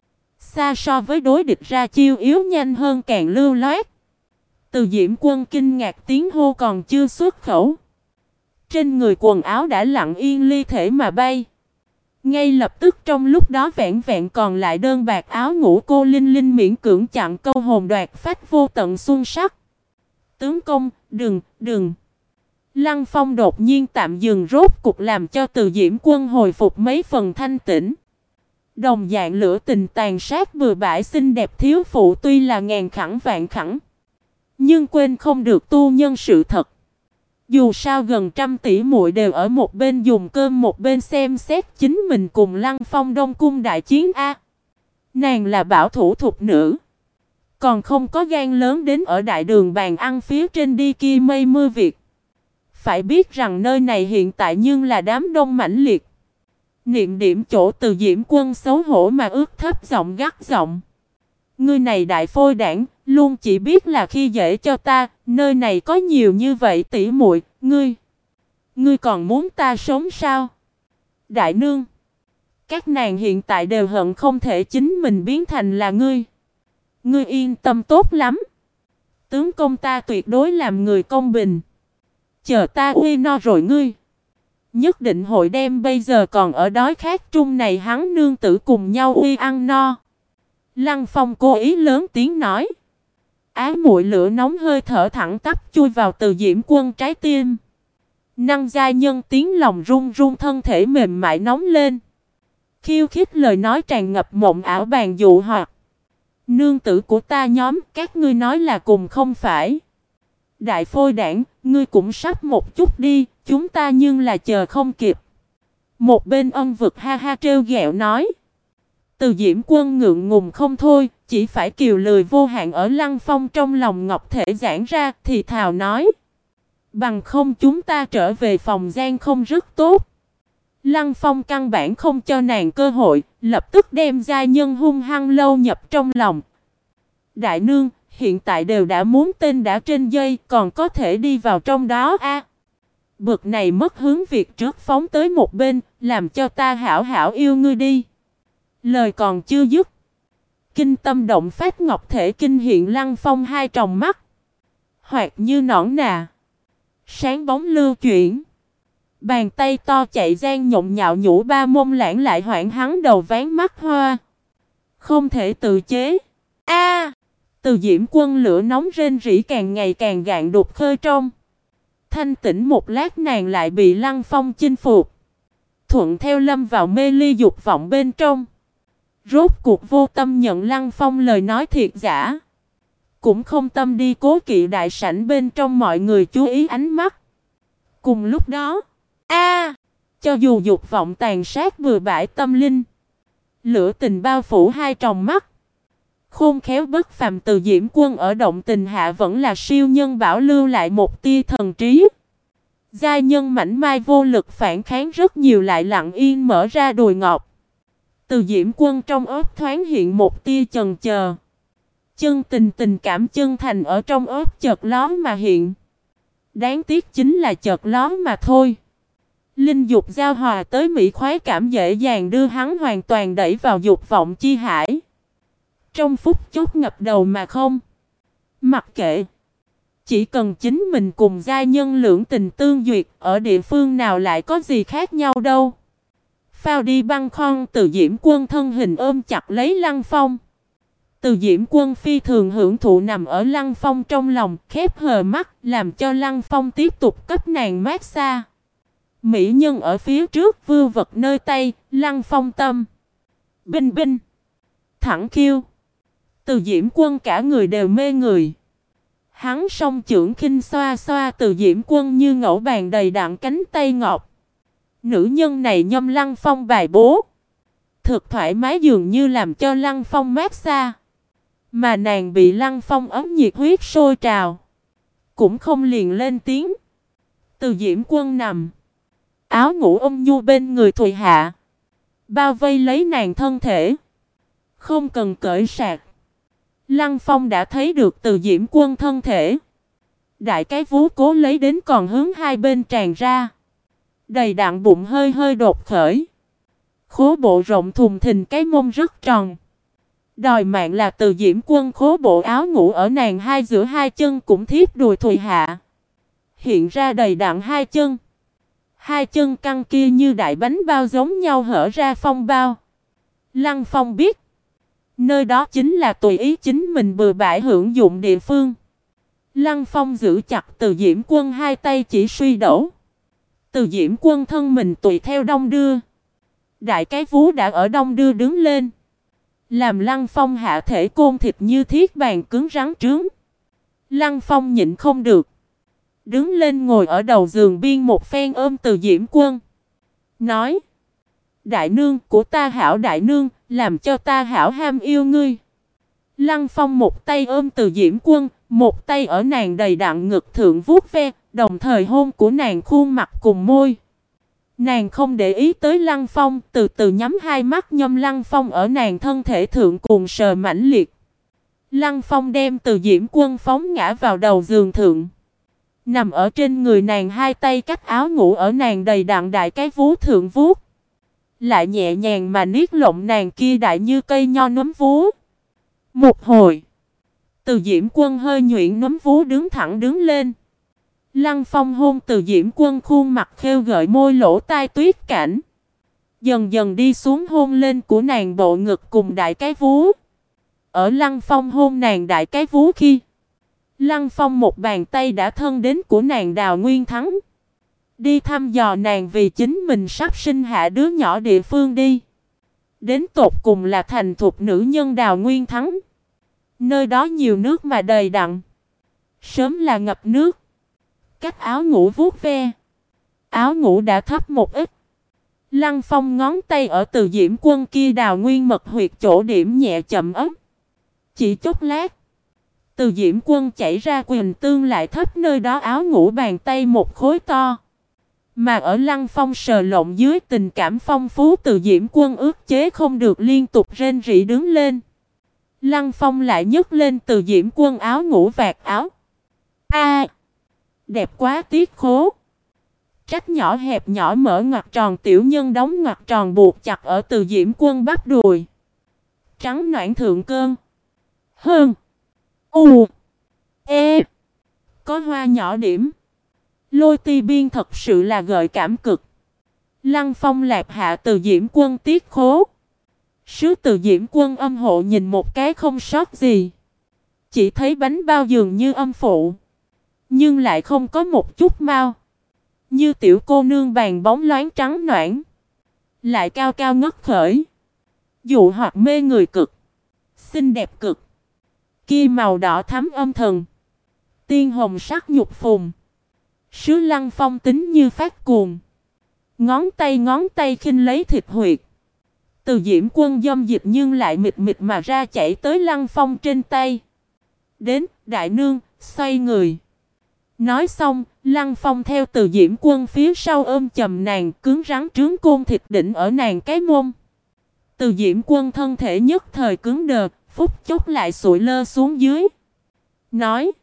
Xa so với đối địch ra chiêu yếu nhanh hơn, càng lưu loát. Từ Diễm Quân kinh ngạc tiếng hô còn chưa xuất khẩu. Trên người quần áo đã lặng yên ly thể mà bay. Ngay lập tức trong lúc đó vẹn vẹn còn lại đơn bạc áo ngủ, cô Linh Linh miễn cưỡng chặn câu hồn đoạt phách vô tận xuân sắc. Tướng công, đừng. Lăng Phong đột nhiên tạm dừng, rốt cục làm cho Từ Diễm Quân hồi phục mấy phần thanh tĩnh. Đồng dạng lửa tình tàn sát bừa bãi xinh đẹp thiếu phụ tuy là ngàn khẳng vạn khẳng, nhưng quên không được tu nhân sự thật. Dù sao gần trăm tỷ muội đều ở một bên dùng cơm, một bên xem xét chính mình cùng Lăng Phong Đông Cung đại chiến a. Nàng là bảo thủ thục nữ, còn không có gan lớn đến ở đại đường bàn ăn phía trên đi kia mây mưa việc. Phải biết rằng nơi này hiện tại nhưng là đám đông mãnh liệt. Niệm điểm chỗ Từ Diễm Quân xấu hổ mà ướt thấp giọng gắt giọng. Ngươi này đại phôi đảng, luôn chỉ biết là khi dễ cho ta, nơi này có nhiều như vậy tỷ muội, ngươi còn muốn ta sống sao? Đại nương, các nàng hiện tại đều hận không thể chính mình biến thành là ngươi. Ngươi yên tâm tốt lắm. Tướng công ta tuyệt đối làm người công bình. Chờ ta uy no rồi ngươi nhất định hội đem bây giờ còn ở đói khát trung này hắn nương tử cùng nhau uy ăn no. Lăng Phong cố ý lớn tiếng nói. Ái muội lửa nóng hơi thở thẳng tắp chui vào Từ Diễm Quân trái tim. Năng giai nhân tiếng lòng run run, thân thể mềm mại nóng lên. Khiêu khích lời nói tràn ngập mộng ảo bàn dụ hoặc. Nương tử của ta nhóm, các ngươi nói là cùng không phải. Đại phôi đảng, ngươi cũng sắp một chút đi, chúng ta nhưng là chờ không kịp. Một bên ân vực ha ha trêu ghẹo nói. Từ Diễm Quân ngượng ngùng không thôi, chỉ phải kiều lười vô hạn ở Lăng Phong trong lòng ngọc thể giãn ra, thì thào nói. Bằng không chúng ta trở về phòng gian không rất tốt. Lăng Phong căn bản không cho nàng cơ hội, lập tức đem giai nhân hung hăng lâu nhập trong lòng. Đại nương, hiện tại đều đã muốn tên đã trên dây, còn có thể đi vào trong đó a. Bực này mất hướng việc trước phóng tới một bên, làm cho ta hảo hảo yêu ngươi đi. Lời còn chưa dứt, kinh tâm động phát ngọc thể kinh hiện Lăng Phong hai tròng mắt, hoặc như nõn nà, sáng bóng lưu chuyển. Bàn tay to chạy gian nhộn nhạo nhũ ba mông lãng lại hoảng hắn đầu ván mắt hoa. Không thể tự chế. A! Từ Diễm Quân lửa nóng rên rỉ càng ngày càng gạn đục khơi trong. Thanh tĩnh một lát nàng lại bị Lăng Phong chinh phục. Thuận theo lâm vào mê ly dục vọng bên trong. Rốt cuộc vô tâm nhận Lăng Phong lời nói thiệt giả. Cũng không tâm đi cố kỵ đại sảnh bên trong mọi người chú ý ánh mắt. Cùng lúc đó, Cho dù dục vọng tàn sát bừa bãi tâm linh, lửa tình bao phủ hai tròng mắt. Khôn khéo bất phàm Từ Diễm Quân ở động tình hạ vẫn là siêu nhân bảo lưu lại một tia thần trí. Giai nhân mảnh mai vô lực phản kháng rất nhiều lại lặng yên mở ra đùi ngọc. Từ Diễm Quân trong óc thoáng hiện một tia chần chờ. Tình cảm chân thành ở trong óc chợt lóe mà hiện. Đáng tiếc chính là chợt lóe mà thôi. Linh dục giao hòa tới mỹ khoái cảm dễ dàng đưa hắn hoàn toàn đẩy vào dục vọng chi hải. Trong phút chốc ngập đầu mà không. Mặc kệ. Chỉ cần chính mình cùng giai nhân lưỡng tình tương duyệt, ở địa phương nào lại có gì khác nhau đâu. Phao đi băng khon, Từ Diễm Quân thân hình ôm chặt lấy Lăng Phong. Từ Diễm Quân phi thường hưởng thụ nằm ở Lăng Phong trong lòng, khép hờ mắt, làm cho Lăng Phong tiếp tục cấp nàng mát xa. Mỹ nhân ở phía trước vưu vật nơi tay, Lăng Phong tâm. Binh binh. Thẳng khiêu. Từ Diễm Quân cả người đều mê người. Hắn song chưởng khinh xoa xoa Từ Diễm Quân như ngẫu bàn đầy đặn cánh tay ngọc. Nữ nhân này nhâm Lăng Phong bài bố. Thực thoải mái dường như làm cho Lăng Phong mát xa. Mà nàng bị Lăng Phong ấm nhiệt huyết sôi trào. Cũng không liền lên tiếng. Từ Diễm Quân nằm. Áo ngủ ôm nhu bên người Thùy Hạ. Bao vây lấy nàng thân thể. Không cần cởi sạc. Lăng Phong đã thấy được Từ Diễm Quân thân thể. Đại cái vú cố lấy đến còn hướng hai bên tràn ra. Đầy đặn bụng hơi hơi đột khởi. Khố bộ rộng thùng thình cái mông rất tròn. Đòi mạng là Từ Diễm Quân khố bộ áo ngủ ở nàng hai giữa hai chân cũng thiếp đùi Thùy Hạ. Hiện ra đầy đặn hai chân. Hai chân căng kia như đại bánh bao giống nhau hở ra phong bao. Lăng Phong biết. Nơi đó chính là tùy ý chính mình bừa bãi hưởng dụng địa phương. Lăng Phong giữ chặt Từ Diễm Quân hai tay chỉ suy đổ. Từ Diễm Quân thân mình tùy theo đong đưa. Đại cái vú đã ở đong đưa đứng lên. Làm Lăng Phong hạ thể côn thịt như thiết bàn cứng rắn trướng. Lăng Phong nhịn không được. Đứng lên ngồi ở đầu giường biên một phen ôm Từ Diễm Quân. Nói. Đại nương của ta hảo đại nương, làm cho ta hảo ham yêu ngươi. Lăng Phong một tay ôm Từ Diễm Quân, một tay ở nàng đầy đặn ngực thượng vuốt ve, đồng thời hôn của nàng khuôn mặt cùng môi. Nàng không để ý tới Lăng Phong, từ từ nhắm hai mắt nhâm Lăng Phong ở nàng thân thể thượng cùng sờ mãnh liệt. Lăng Phong đem Từ Diễm Quân phóng ngã vào đầu giường thượng. Nằm ở trên người nàng hai tay cách áo ngủ ở nàng đầy đặn đại cái vú thượng vuốt. Lại nhẹ nhàng mà niết lộng nàng kia đại như cây nho nấm vú. Một hồi. Từ Diễm Quân hơi nhuyễn nấm vú đứng thẳng đứng lên. Lăng Phong hôn Từ Diễm Quân khuôn mặt khêu gợi môi lỗ tai tuyết cảnh. Dần dần đi xuống hôn lên của nàng bộ ngực cùng đại cái vú. Ở Lăng Phong hôn nàng đại cái vú khi. Lăng Phong một bàn tay đã thân đến của nàng Đào Nguyên Thắng. Đi thăm dò nàng vì chính mình sắp sinh hạ đứa nhỏ địa phương đi. Đến tột cùng là thành thục nữ nhân Đào Nguyên Thắng. Nơi đó nhiều nước mà đầy đặn. Sớm là ngập nước. Cách áo ngủ vuốt ve. Áo ngủ đã thấp một ít. Lăng Phong ngón tay ở Từ Diễm Quân kia đào nguyên mật huyệt chỗ điểm nhẹ chậm ấm. Chỉ chốc lát. Từ Diễm Quân chảy ra quỳnh tương lại thấp nơi đó áo ngủ bàn tay một khối to. Mà ở Lăng Phong sờ lộng dưới tình cảm phong phú Từ Diễm Quân ước chế không được liên tục rên rỉ đứng lên. Lăng Phong lại nhấc lên Từ Diễm Quân áo ngủ vạt áo. Đẹp quá tiết khố. Trách nhỏ hẹp nhỏ mở ngoặc tròn tiểu nhân đóng ngoặc tròn buộc chặt ở Từ Diễm Quân bắp đùi. Trắng noãn thượng cơn. Hơn. Có hoa nhỏ điểm. Lôi ti biên thật sự là gợi cảm cực. Lăng Phong lạp hạ Từ Diễm Quân tiết khố. Sứ Từ Diễm Quân âm hộ nhìn một cái không sót gì. Chỉ thấy bánh bao dường như âm phụ. Nhưng lại không có một chút mau. Như tiểu cô nương bàn bóng loáng trắng noãn. Lại cao cao ngất khởi. Dụ hoặc mê người cực. Xinh đẹp cực. Kia màu đỏ thắm âm thần. Tiên hồng sắc nhục phùng. Sứ Lăng Phong tính như phát cuồng. Ngón tay khinh lấy thịt huyệt. Từ Diễm Quân dâm dịch nhưng lại mịt mịt mà ra chảy tới Lăng Phong trên tay. Đến, đại nương, xoay người. Nói xong, Lăng Phong theo Từ Diễm Quân phía sau ôm chầm nàng, cứng rắn trướng côn thịt đỉnh ở nàng cái mông. Từ Diễm Quân thân thể nhất thời cứng đờ, phút chốc lại sụi lơ xuống dưới. Nói,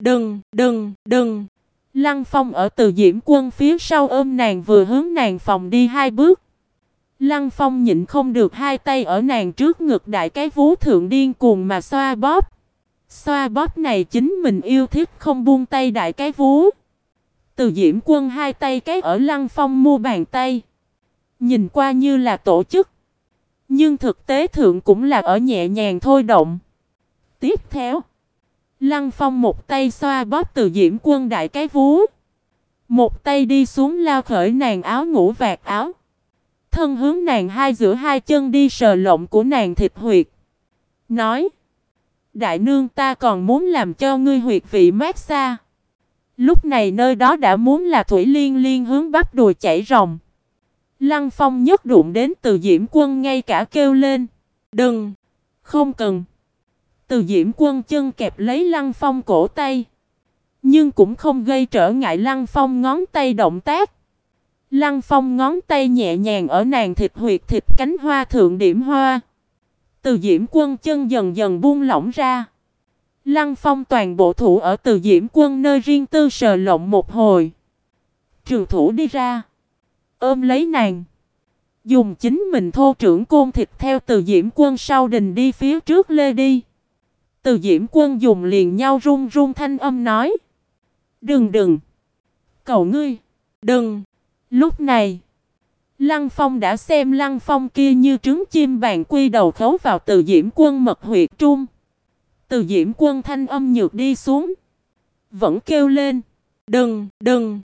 đừng. Lăng Phong ở Từ Diễm Quân phía sau ôm nàng vừa hướng nàng phòng đi 2 bước. Lăng Phong nhịn không được hai tay ở nàng trước ngực đại cái vú thượng điên cuồng mà xoa bóp. Xoa bóp này chính mình yêu thích không buông tay đại cái vú. Từ Diễm Quân hai tay cái ở Lăng Phong mu bàn tay. Nhìn qua như là tổ chức. Nhưng thực tế thượng cũng là ở nhẹ nhàng thôi động. Tiếp theo, Lăng Phong một tay xoa bóp Từ Diễm Quân đại cái vú. Một tay đi xuống lao khởi nàng áo ngủ vạt áo. Thân hướng nàng giữa hai chân đi sờ lộng của nàng thịt huyệt. Nói, đại nương ta còn muốn làm cho ngươi huyệt vị mát xa. Lúc này nơi đó đã muốn là thủy liên liên hướng bắp đùi chảy ròng. Lăng Phong nhất đụng đến Từ Diễm Quân ngay cả kêu lên. Đừng, không cần. Từ Diễm Quân chân kẹp lấy Lăng Phong cổ tay. Nhưng cũng không gây trở ngại Lăng Phong ngón tay động tác. Lăng Phong ngón tay nhẹ nhàng ở nàng thịt huyệt thịt cánh hoa thượng điểm hoa. Từ Diễm Quân chân dần dần buông lỏng ra. Lăng Phong toàn bộ thủ ở Từ Diễm Quân nơi riêng tư sờ lộng một hồi. Trừ thủ đi ra. Ôm lấy nàng. Dùng chính mình thô trưởng côn thịt theo Từ Diễm Quân sau đình đi phía trước lê đi. Từ Diễm Quân dùng liền nhau run run thanh âm nói. Đừng. Cầu ngươi. Đừng. Lúc này, Lăng Phong đã xem Lăng Phong kia như trứng chim vàng quy đầu khấu vào Từ Diễm Quân mật huyệt trung. Từ Diễm Quân thanh âm nhược đi xuống. Vẫn kêu lên. Đừng.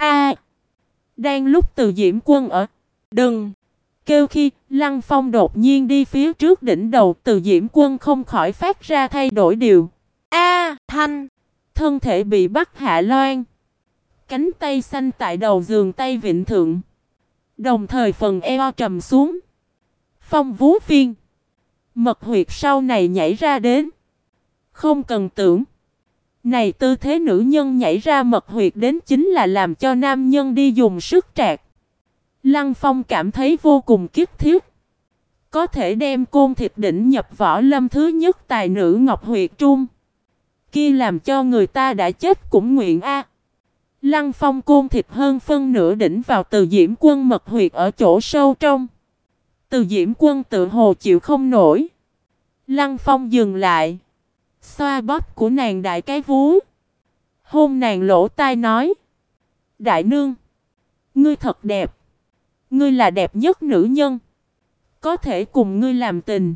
Đang lúc Từ Diễm Quân ở. Đừng. Kêu khi Lăng Phong đột nhiên đi phía trước đỉnh đầu Từ Diễm Quân không khỏi phát ra thay đổi điều. Thanh. Thân thể bị bắt hạ loan. Cánh tay xanh tại đầu giường tay vịn thượng. Đồng thời phần eo trầm xuống. Phong vú phiên. Mật huyệt sau này nhảy ra đến. Không cần tưởng. Này tư thế nữ nhân nhảy ra mật huyệt đến chính là làm cho nam nhân đi dùng sức trạc. Lăng Phong cảm thấy vô cùng kiếp thiết. Có thể đem côn thịt đỉnh nhập võ lâm thứ nhất tài nữ Ngọc Huyệt Trung. Kia làm cho người ta đã chết cũng nguyện Lăng Phong côn thịt hơn phân nửa đỉnh vào Từ Diễm Quân mật huyệt ở chỗ sâu trong. Từ Diễm Quân tự hồ chịu không nổi. Lăng Phong dừng lại. Xoa bóp của nàng đại cái vú. Hôn nàng lỗ tai nói. Đại nương. Ngươi thật đẹp. Ngươi là đẹp nhất nữ nhân. Có thể cùng ngươi làm tình.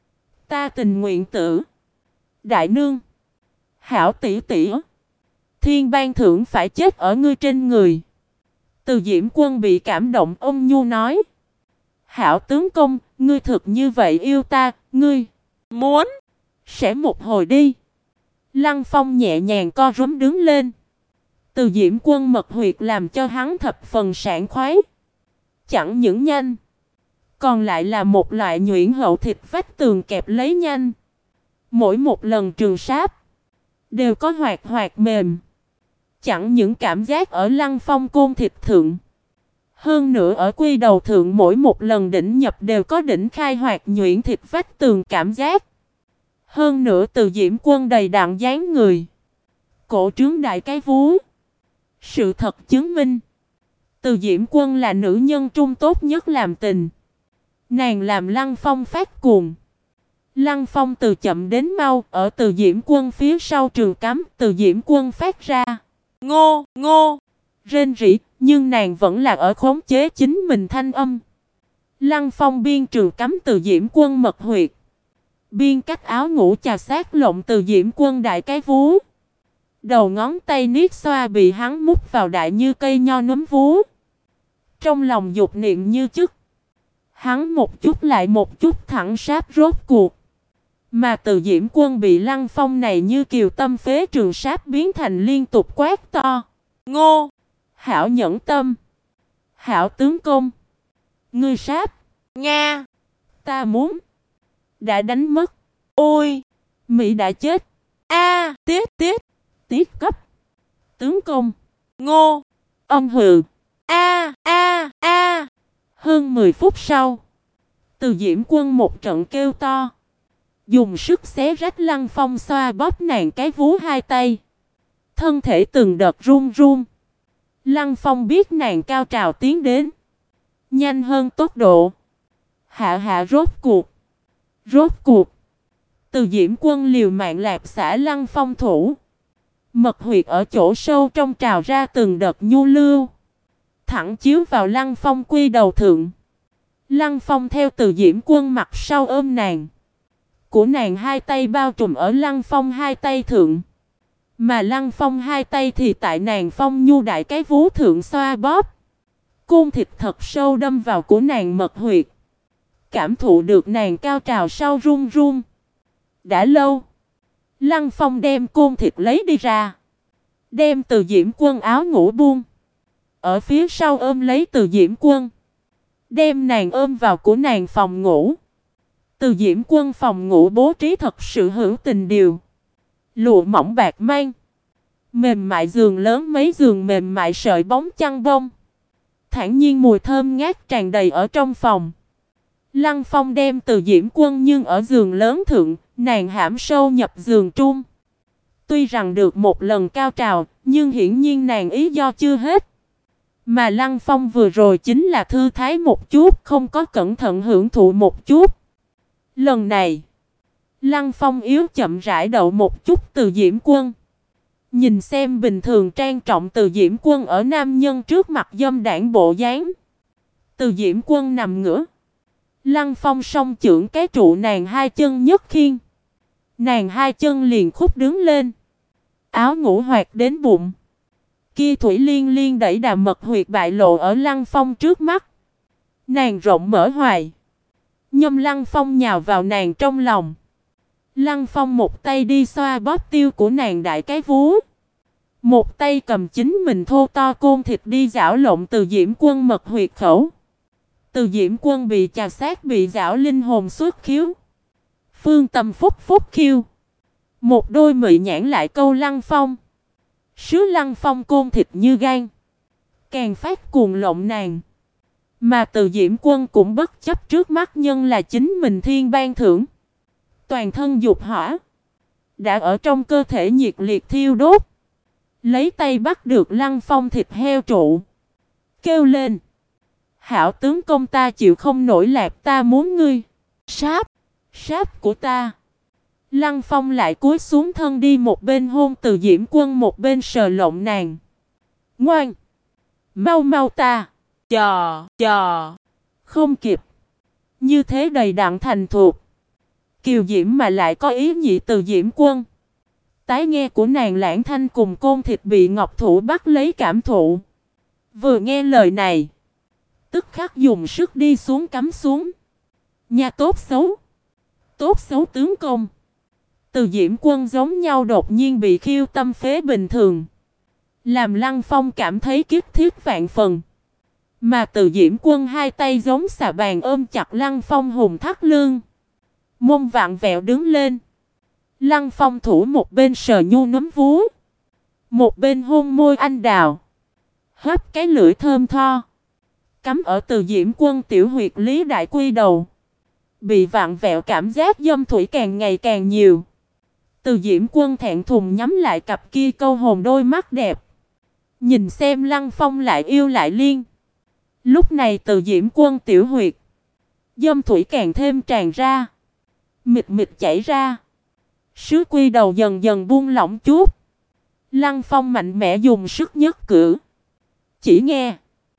Ta tình nguyện tử. Đại nương. Hảo tỷ tỷ. Thiên ban thưởng phải chết ở ngươi trên người. Từ Diễm Quân bị cảm động ôm nhu nói. Hảo tướng công, ngươi thực như vậy yêu ta, ngươi muốn sẽ một hồi đi. Lăng Phong nhẹ nhàng co rúm đứng lên. Từ Diễm Quân mật huyệt làm cho hắn thập phần sảng khoái. Chẳng những nhanh, còn lại là một loại nhuyễn hậu thịt vách tường kẹp lấy nhanh. Mỗi một lần trường sáp đều có hoạt hoạt mềm. Chẳng những cảm giác ở Lăng Phong côn thịt thượng. Hơn nữa ở quy đầu thượng mỗi một lần đỉnh nhập đều có đỉnh khai hoạt nhuyễn thịt vách tường cảm giác. Hơn nữa Từ Diễm Quân đầy đặn dáng người. Cổ trướng đại cái vú. Sự thật chứng minh. Từ Diễm Quân là nữ nhân trung tốt nhất làm tình. Nàng làm Lăng Phong phát cuồng. Lăng Phong từ chậm đến mau ở Từ Diễm Quân phía sau trường cắm. Từ Diễm Quân phát ra. Ngô. Rên rỉ, nhưng nàng vẫn là ở khống chế chính mình thanh âm. Lăng Phong biên trường cắm Từ Diễm Quân mật huyệt. Biên cách áo ngủ chà sát lộng Từ Diễm Quân đại cái vú. Đầu ngón tay niết xoa bị hắn mút vào đại như cây nho núm vú. Trong lòng dục niệm như chức. Hắn một chút lại một chút thẳng sáp rốt cuộc. Mà Từ Diễm Quân bị Lăng Phong này như kiều tâm phế trường sáp biến thành liên tục quát to. Ngô! Hảo nhẫn tâm! Hảo tướng công. Ngươi sát. Nga. Ta muốn. Đã đánh mất. Ôi. Mỹ đã chết. Tiết. Tiết cấp. Tướng công. Ngô. Ông hừ. A. Hơn 10 phút sau. Từ Diễm Quân một trận kêu to. Dùng sức xé rách Lăng Phong xoa bóp nàng cái vú hai tay. Thân thể từng đợt run run. Lăng Phong biết nàng cao trào tiến đến. Nhanh hơn tốc độ. Hạ rốt cuộc. Từ Diễm Quân liều mạng lạp xả Lăng Phong thủ. Mật huyệt ở chỗ sâu trong trào ra từng đợt nhu lưu. Thẳng chiếu vào Lăng Phong quy đầu thượng. Lăng Phong theo Từ Diễm Quân mặt sau ôm nàng. Của nàng hai tay bao trùm ở Lăng Phong hai tay thượng. Mà Lăng Phong hai tay thì tại nàng phong nhu đại cái vú thượng xoa bóp. Côn thịt thật sâu đâm vào của nàng mật huyệt. Cảm thụ được nàng cao trào sau run run. Đã lâu. Lăng Phong đem côn thịt lấy đi ra. Đem Từ Diễm Quân áo ngủ buông. Ở phía sau ôm lấy Từ Diễm Quân. Đem nàng ôm vào của nàng phòng ngủ. Từ Diễm Quân phòng ngủ bố trí thật sự hữu tình điều. Lụa mỏng bạc mang. Mềm mại giường lớn mấy giường mềm mại sợi bóng chăn bông. Thản nhiên mùi thơm ngát tràn đầy ở trong phòng. Lăng Phong đem Từ Diễm Quân nhưng ở giường lớn thượng, nàng hãm sâu nhập giường trung. Tuy rằng được một lần cao trào, nhưng hiển nhiên nàng ý do chưa hết. Mà Lăng Phong vừa rồi chính là thư thái một chút, không có cẩn thận hưởng thụ một chút. Lần này, Lăng Phong yếu chậm rãi đậu một chút Từ Diễm Quân. Nhìn xem bình thường trang trọng Từ Diễm Quân ở nam nhân trước mặt dâm đảng bộ dáng. Từ Diễm Quân nằm ngửa. Lăng Phong song chưởng cái trụ nàng hai chân nhất khiên. Nàng hai chân liền khúc đứng lên. Áo ngủ hoạt đến bụng. Kia thủy liên liên đẩy đà mật huyệt bại lộ ở Lăng Phong trước mắt. Nàng rộng mở hoài. Nhâm Lăng Phong nhào vào nàng trong lòng. Lăng Phong một tay đi xoa bóp tiêu của nàng đại cái vú. Một tay cầm chính mình thô to côn thịt đi giảo lộn Từ Diễm Quân mật huyệt khẩu. Từ Diễm Quân bị chà sát bị giảo linh hồn xuất khiếu. Phương Tâm phúc khiêu. Một đôi mị nhãn lại câu Lăng Phong. Sứ Lăng Phong côn thịt như gan. Càng phát cuồng lộn nàng. Mà Từ Diễm Quân cũng bất chấp trước mắt nhân là chính mình thiên ban thưởng. Toàn thân dục hỏa. Đã ở trong cơ thể nhiệt liệt thiêu đốt. Lấy tay bắt được Lăng Phong thịt heo trụ. Kêu lên. Hảo tướng công ta chịu không nổi lạc ta muốn ngươi. Sáp của ta. Lăng Phong lại cúi xuống thân đi một bên hôn Từ Diễm Quân một bên sờ lộn nàng. Ngoan. Mau ta. Chờ. Không kịp. Như thế đầy đặn thành thuộc. Kiều Diễm mà lại có ý nhị Từ Diễm Quân. Tái nghe của nàng lãng thanh cùng côn thịt bị ngọc thủ bắt lấy cảm thụ. Vừa nghe lời này. Tức khắc dùng sức đi xuống cắm xuống. Nhà tốt xấu tướng công. Từ Diễm Quân giống nhau đột nhiên bị khiêu tâm phế bình thường. Làm Lăng Phong cảm thấy kiếp thiết vạn phần. Mà Từ Diễm Quân hai tay giống xà bàn ôm chặt Lăng Phong hùng thắt lưng. Mông vặn vẹo đứng lên. Lăng Phong thủ một bên sờ nhu nấm vú. Một bên hôn môi anh đào. Hấp cái lưỡi thơm tho. Cắm ở Từ Diễm Quân tiểu huyệt lý đại quy đầu. Bị vặn vẹo cảm giác dâm thủy càng ngày càng nhiều. Từ Diễm Quân thẹn thùng nhắm lại cặp kia câu hồn đôi mắt đẹp. Nhìn xem Lăng Phong lại yêu lại liên. Lúc này Từ Diễm Quân tiểu huyệt. Dâm thủy càng thêm tràn ra. Mịt mịt chảy ra. Sứ quy đầu dần dần buông lỏng chút. Lăng Phong mạnh mẽ dùng sức nhất cử. Chỉ nghe.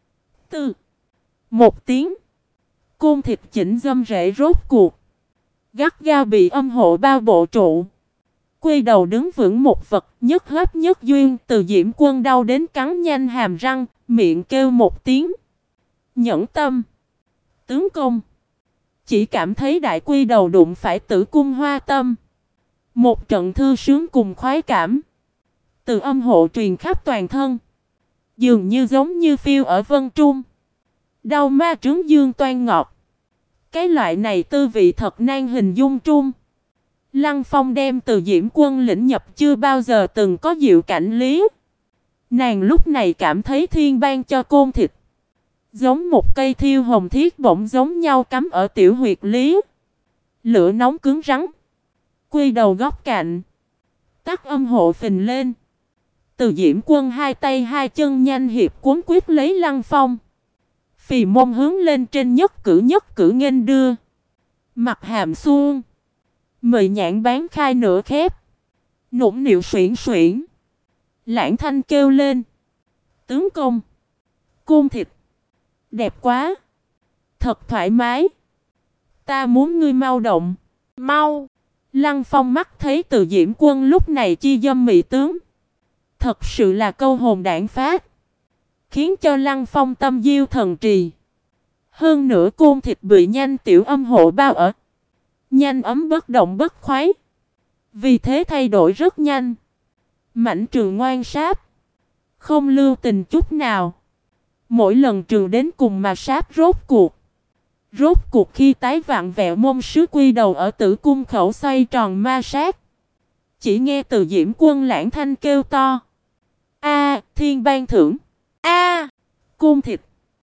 Một tiếng. Côn thịt chỉnh dâm rễ rốt cuộc. Gắt gao bị âm hộ bao bộ trụ. Quy đầu đứng vững một vật nhất hấp nhất duyên. Từ Diễm Quân đau đến cắn nhanh hàm răng. Miệng kêu một tiếng. Nhẫn tâm. Tướng công. Chỉ cảm thấy đại quy đầu đụng phải tử cung hoa tâm. Một trận thư sướng cùng khoái cảm. Từ âm hộ truyền khắp toàn thân. Dường như giống như phiêu ở vân trung. Đau ma trứng dương toan ngọt. Cái loại này tư vị thật nan hình dung trung. Lăng Phong đem Từ Diễm Quân lĩnh nhập chưa bao giờ từng có diệu cảnh lý. Nàng lúc này cảm thấy thiên ban cho côn thịt. Giống một cây thiêu hồng thiết bổng giống nhau cắm ở tiểu huyệt lý. Lửa nóng cứng rắn. Quy đầu góc cạnh. Tắc âm hộ phình lên. Từ Diễm Quân hai tay hai chân nhanh hiệp cuốn quyết lấy Lăng Phong. Phì mông hướng lên trên nhất cử nghênh đưa. Mặt hàm xuông. Mời nhãn bán khai nửa khép. Nũng nịu xuyển xuyển. Lãng thanh kêu lên. Tướng công. Côn thịt. Đẹp quá. Thật thoải mái. Ta muốn ngươi mau động. Mau. Lăng Phong mắt thấy Từ Diễm Quân lúc này chi dâm mị tướng. Thật sự là câu hồn đảng phát. Khiến cho Lăng Phong tâm diêu thần trì. Hơn nữa côn thịt bị nhanh tiểu âm hộ bao ở. Nhanh ấm bất động bất khoái. Vì thế thay đổi rất nhanh. Mảnh trường ngoan sáp. Không lưu tình chút nào. Mỗi lần trường đến cùng mà sáp rốt cuộc. Rốt cuộc khi tái vặn vẹo mông sứ quy đầu ở tử cung khẩu xoay tròn ma sát. Chỉ nghe Từ Diễm Quân lãng thanh kêu to. A, thiên ban thưởng. A, Côn thịt.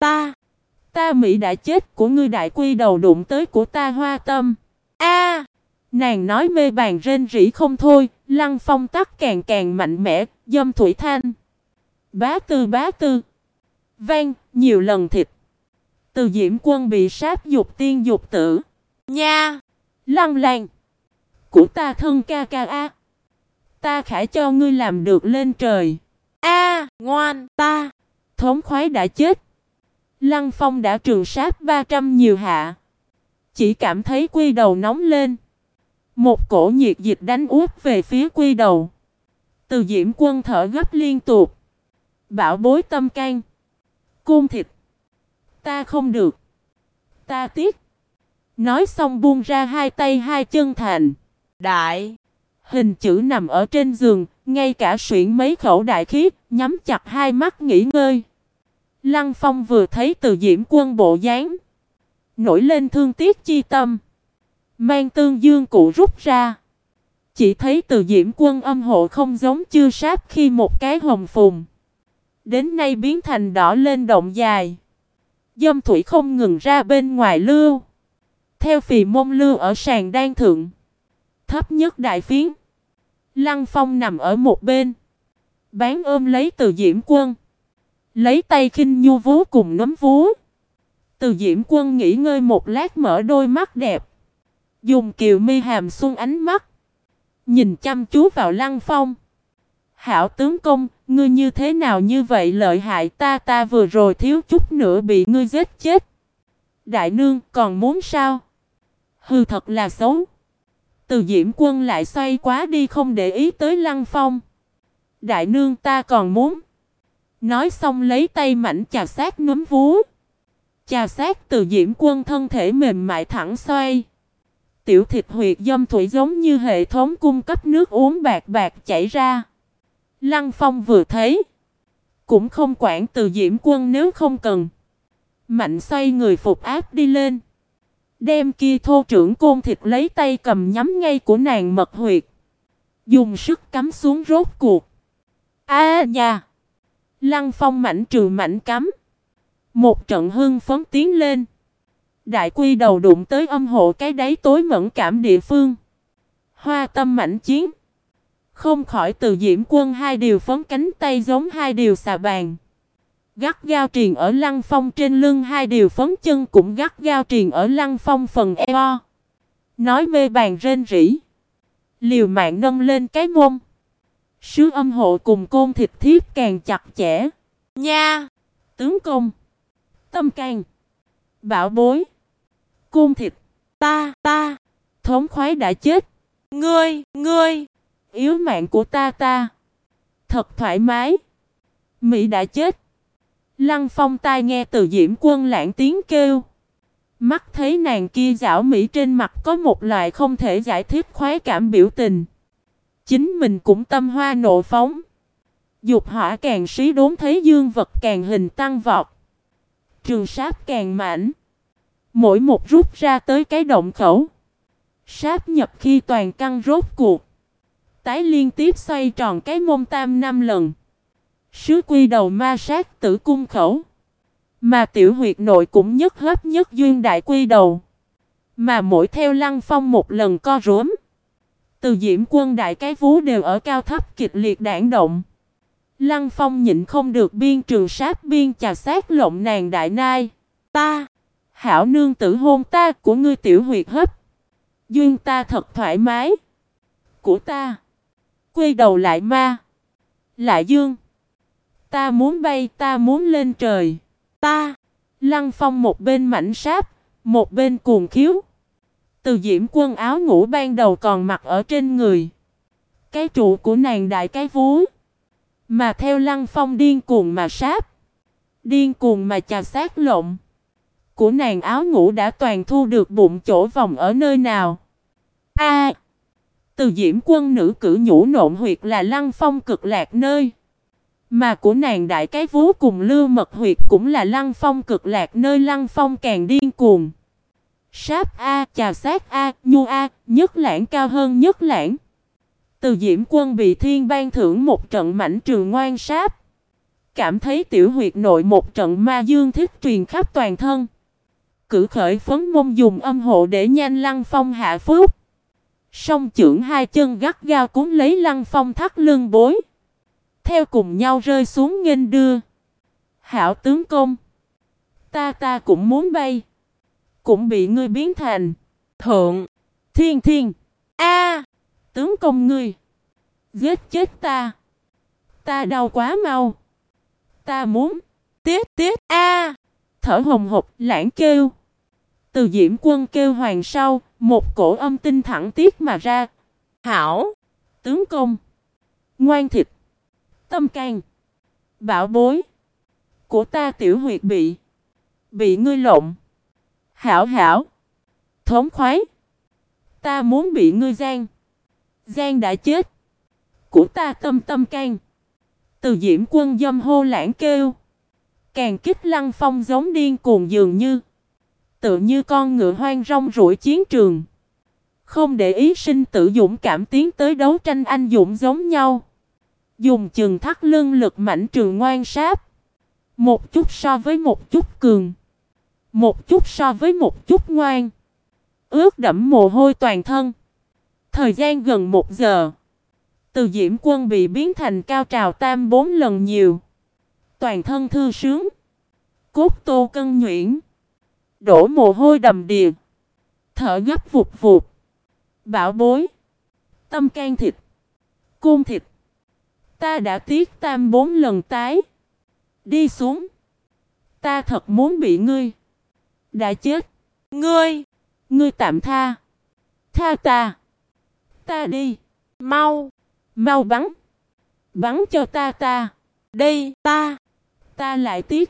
ta Mỹ đã chết của ngươi đại quy đầu đụng tới của ta hoa tâm. A. Nàng nói mê bàn rên rỉ không thôi. Lăng Phong tắc càng càng mạnh mẽ. Dâm thủy thanh. Bá tư. Vang, nhiều lần thịt. Từ Diễm Quân bị sáp dục tiên dục tử. Nha. Lăng làng. Của ta thân ca ca a. Ta khả cho ngươi làm được lên trời. A, ngoan, ta. Thống khoái đã chết. Lăng Phong đã trường sáp 300 nhiều hạ. Chỉ cảm thấy quy đầu nóng lên. Một cổ nhiệt dịch đánh úp về phía quy đầu. Từ Diễm Quân thở gấp liên tục. Bảo bối tâm can. Côn thịt. Ta không được. Ta tiếc. Nói xong buông ra hai tay hai chân thành. Đại. Hình chữ nằm ở trên giường. Ngay cả xuyển mấy khẩu đại khí. Nhắm chặt hai mắt nghỉ ngơi. Lăng Phong vừa thấy Từ Diễm Quân bộ dáng. Nổi lên thương tiếc chi tâm. Mang tương dương cụ rút ra. Chỉ thấy Từ Diễm Quân âm hộ không giống chưa sáp khi một cái hồng phùng. Đến nay biến thành đỏ lên động dài. Dâm thủy không ngừng ra bên ngoài lưu. Theo phì mông lưu ở sàn đan thượng. Thấp nhất đại phiến. Lăng Phong nằm ở một bên. Bán ôm lấy Từ Diễm Quân. Lấy tay khinh nhu vú cùng nấm vú. Từ Diễm Quân nghỉ ngơi một lát mở đôi mắt đẹp. Dùng kiều mi hàm xuân ánh mắt. Nhìn chăm chú vào Lăng Phong. Hảo tướng công, ngươi như thế nào như vậy lợi hại ta vừa rồi thiếu chút nữa bị ngươi giết chết. Đại nương còn muốn sao? Hừ thật là xấu. Từ Diễm Quân lại xoay quá đi không để ý tới Lăng Phong. Đại nương ta còn muốn. Nói xong lấy tay mảnh chà sát núm vú. Chà sát Từ Diễm Quân thân thể mềm mại thẳng xoay. Tiểu thịt huyệt dâm thủy giống như hệ thống cung cấp nước uống bạc bạc chảy ra. Lăng Phong vừa thấy. Cũng không quản Từ Diễm Quân nếu không cần. Mạnh xoay người phục áp đi lên. Đem kia thô trưởng côn thịt lấy tay cầm nhắm ngay của nàng mật huyệt. Dùng sức cắm xuống rốt cuộc. A nha! Lăng Phong mảnh trừ mảnh cắm. Một trận hưng phấn tiến lên. Đại quy đầu đụng tới âm hộ cái đáy tối mẫn cảm địa phương. Hoa tâm mảnh chiến. Không khỏi Từ Diễm Quân hai điều phấn cánh tay giống hai điều xà bàn. Gắt gao triền ở Lăng Phong trên lưng hai điều phấn chân cũng gắt gao triền ở Lăng Phong phần eo. Nói mê bàn rên rỉ. Liều mạng nâng lên cái mông. Sứ âm hộ cùng côn thịt thiếp càng chặt chẽ. Nha. Tướng công. Tâm can. Bảo bối. Côn thịt. Ta. Thống khoái đã chết. Ngươi. Yếu mạng của ta. Thật thoải mái. Mỹ đã chết. Lăng Phong tai nghe Từ Diễm Quân lãng tiếng kêu. Mắt thấy nàng kia dảo Mỹ trên mặt có một loại không thể giải thích khoái cảm biểu tình. Chính mình cũng tâm hoa nộ phóng. Dục hỏa càng xí đốn thấy dương vật càng hình tăng vọt. Trường sáp càng mảnh. Mỗi một rút ra tới cái động khẩu. Sáp nhập khi toàn căn rốt cuộc. Tái liên tiếp xoay tròn cái mông tam 5 lần. Sứ quy đầu ma sát tử cung khẩu. Mà tiểu huyệt nội cũng nhất hấp nhất duyên đại quy đầu. Mà mỗi theo Lăng Phong một lần co rúm. Từ Diễm Quân đại cái vú đều ở cao thấp kịch liệt đản động. Lăng Phong nhịn không được biên trường sát biên chà sát lộng nàng đại nai. Ta, hảo nương tử hôn ta của ngươi tiểu huyệt hấp. Duyên ta thật thoải mái. Của ta. Quy đầu lại ma. Lại dương. Ta muốn bay, ta muốn lên trời. Ta. Lăng Phong một bên mảnh sáp, một bên cuồng khiếu. Từ Diễm Quân áo ngủ ban đầu còn mặc ở trên người. Cái trụ của nàng đại cái vú. Mà theo Lăng Phong điên cuồng mà sáp. Điên cuồng mà chà sát lộn. Của nàng áo ngủ đã toàn thu được bụng chỗ vòng ở nơi nào. Từ Diễm Quân nữ cử nhũ nộn huyệt là Lăng Phong cực lạc nơi. Mà của nàng đại cái vú cùng lưu mật huyệt cũng là Lăng Phong cực lạc nơi. Lăng Phong càng điên cuồng. Sáp A, chà sát A, nhu A, nhất lãng cao hơn nhất lãng. Từ Diễm Quân bị thiên ban thưởng một trận mảnh trường ngoan sáp. Cảm thấy tiểu huyệt nội một trận ma dương thích truyền khắp toàn thân. Cử khởi phấn mông dùng âm hộ để nhanh Lăng Phong hạ phúc. Song chưởng hai chân gắt gao cuốn lấy Lăng Phong thắt lưng bối. Theo cùng nhau rơi xuống nghênh đưa. Hảo tướng công. Ta cũng muốn bay. Cũng bị ngươi biến thành. Thượng. Thiên. Tướng công ngươi. Giết chết ta. Ta đau quá mau. Ta muốn. Tiết. Thở hồng hộc lãng kêu. Từ Diễm Quân kêu hoàng sau. Một cổ âm tinh thẳng tiết mà ra. Hảo. Tướng công. Ngoan thịt. Tâm can. Bảo bối. Của ta tiểu huyệt bị ngươi lộn. Hảo. Thống khoái. Ta muốn bị ngươi gian. Gian đã chết. Của ta tâm can. Từ Diễm Quân dâm hô lãng kêu. Càng kích Lăng Phong giống điên cuồng dường như. Tựa như con ngựa hoang rong ruổi chiến trường. Không để ý sinh tử dũng cảm tiến tới đấu tranh anh dũng giống nhau. Dùng chừng thắt lưng lực mảnh trường ngoan sáp. Một chút so với một chút cường. Một chút so với một chút ngoan. Ướt đẫm mồ hôi toàn thân. Thời gian gần 1 giờ. Từ Diễm Quân bị biến thành cao trào tam 4 lần nhiều. Toàn thân thư sướng. Cốt tô cân nhuyễn. Đổ mồ hôi đầm đìa. Thở gấp vụt vụt. Bảo bối. Tâm can thịt. Côn thịt. Ta đã tiếc tam 4 lần tái. Đi xuống. Ta thật muốn bị ngươi. Đã chết. Ngươi tạm tha. Tha ta. Ta đi. Mau bắn. Bắn cho ta. Đây ta lại tiếc.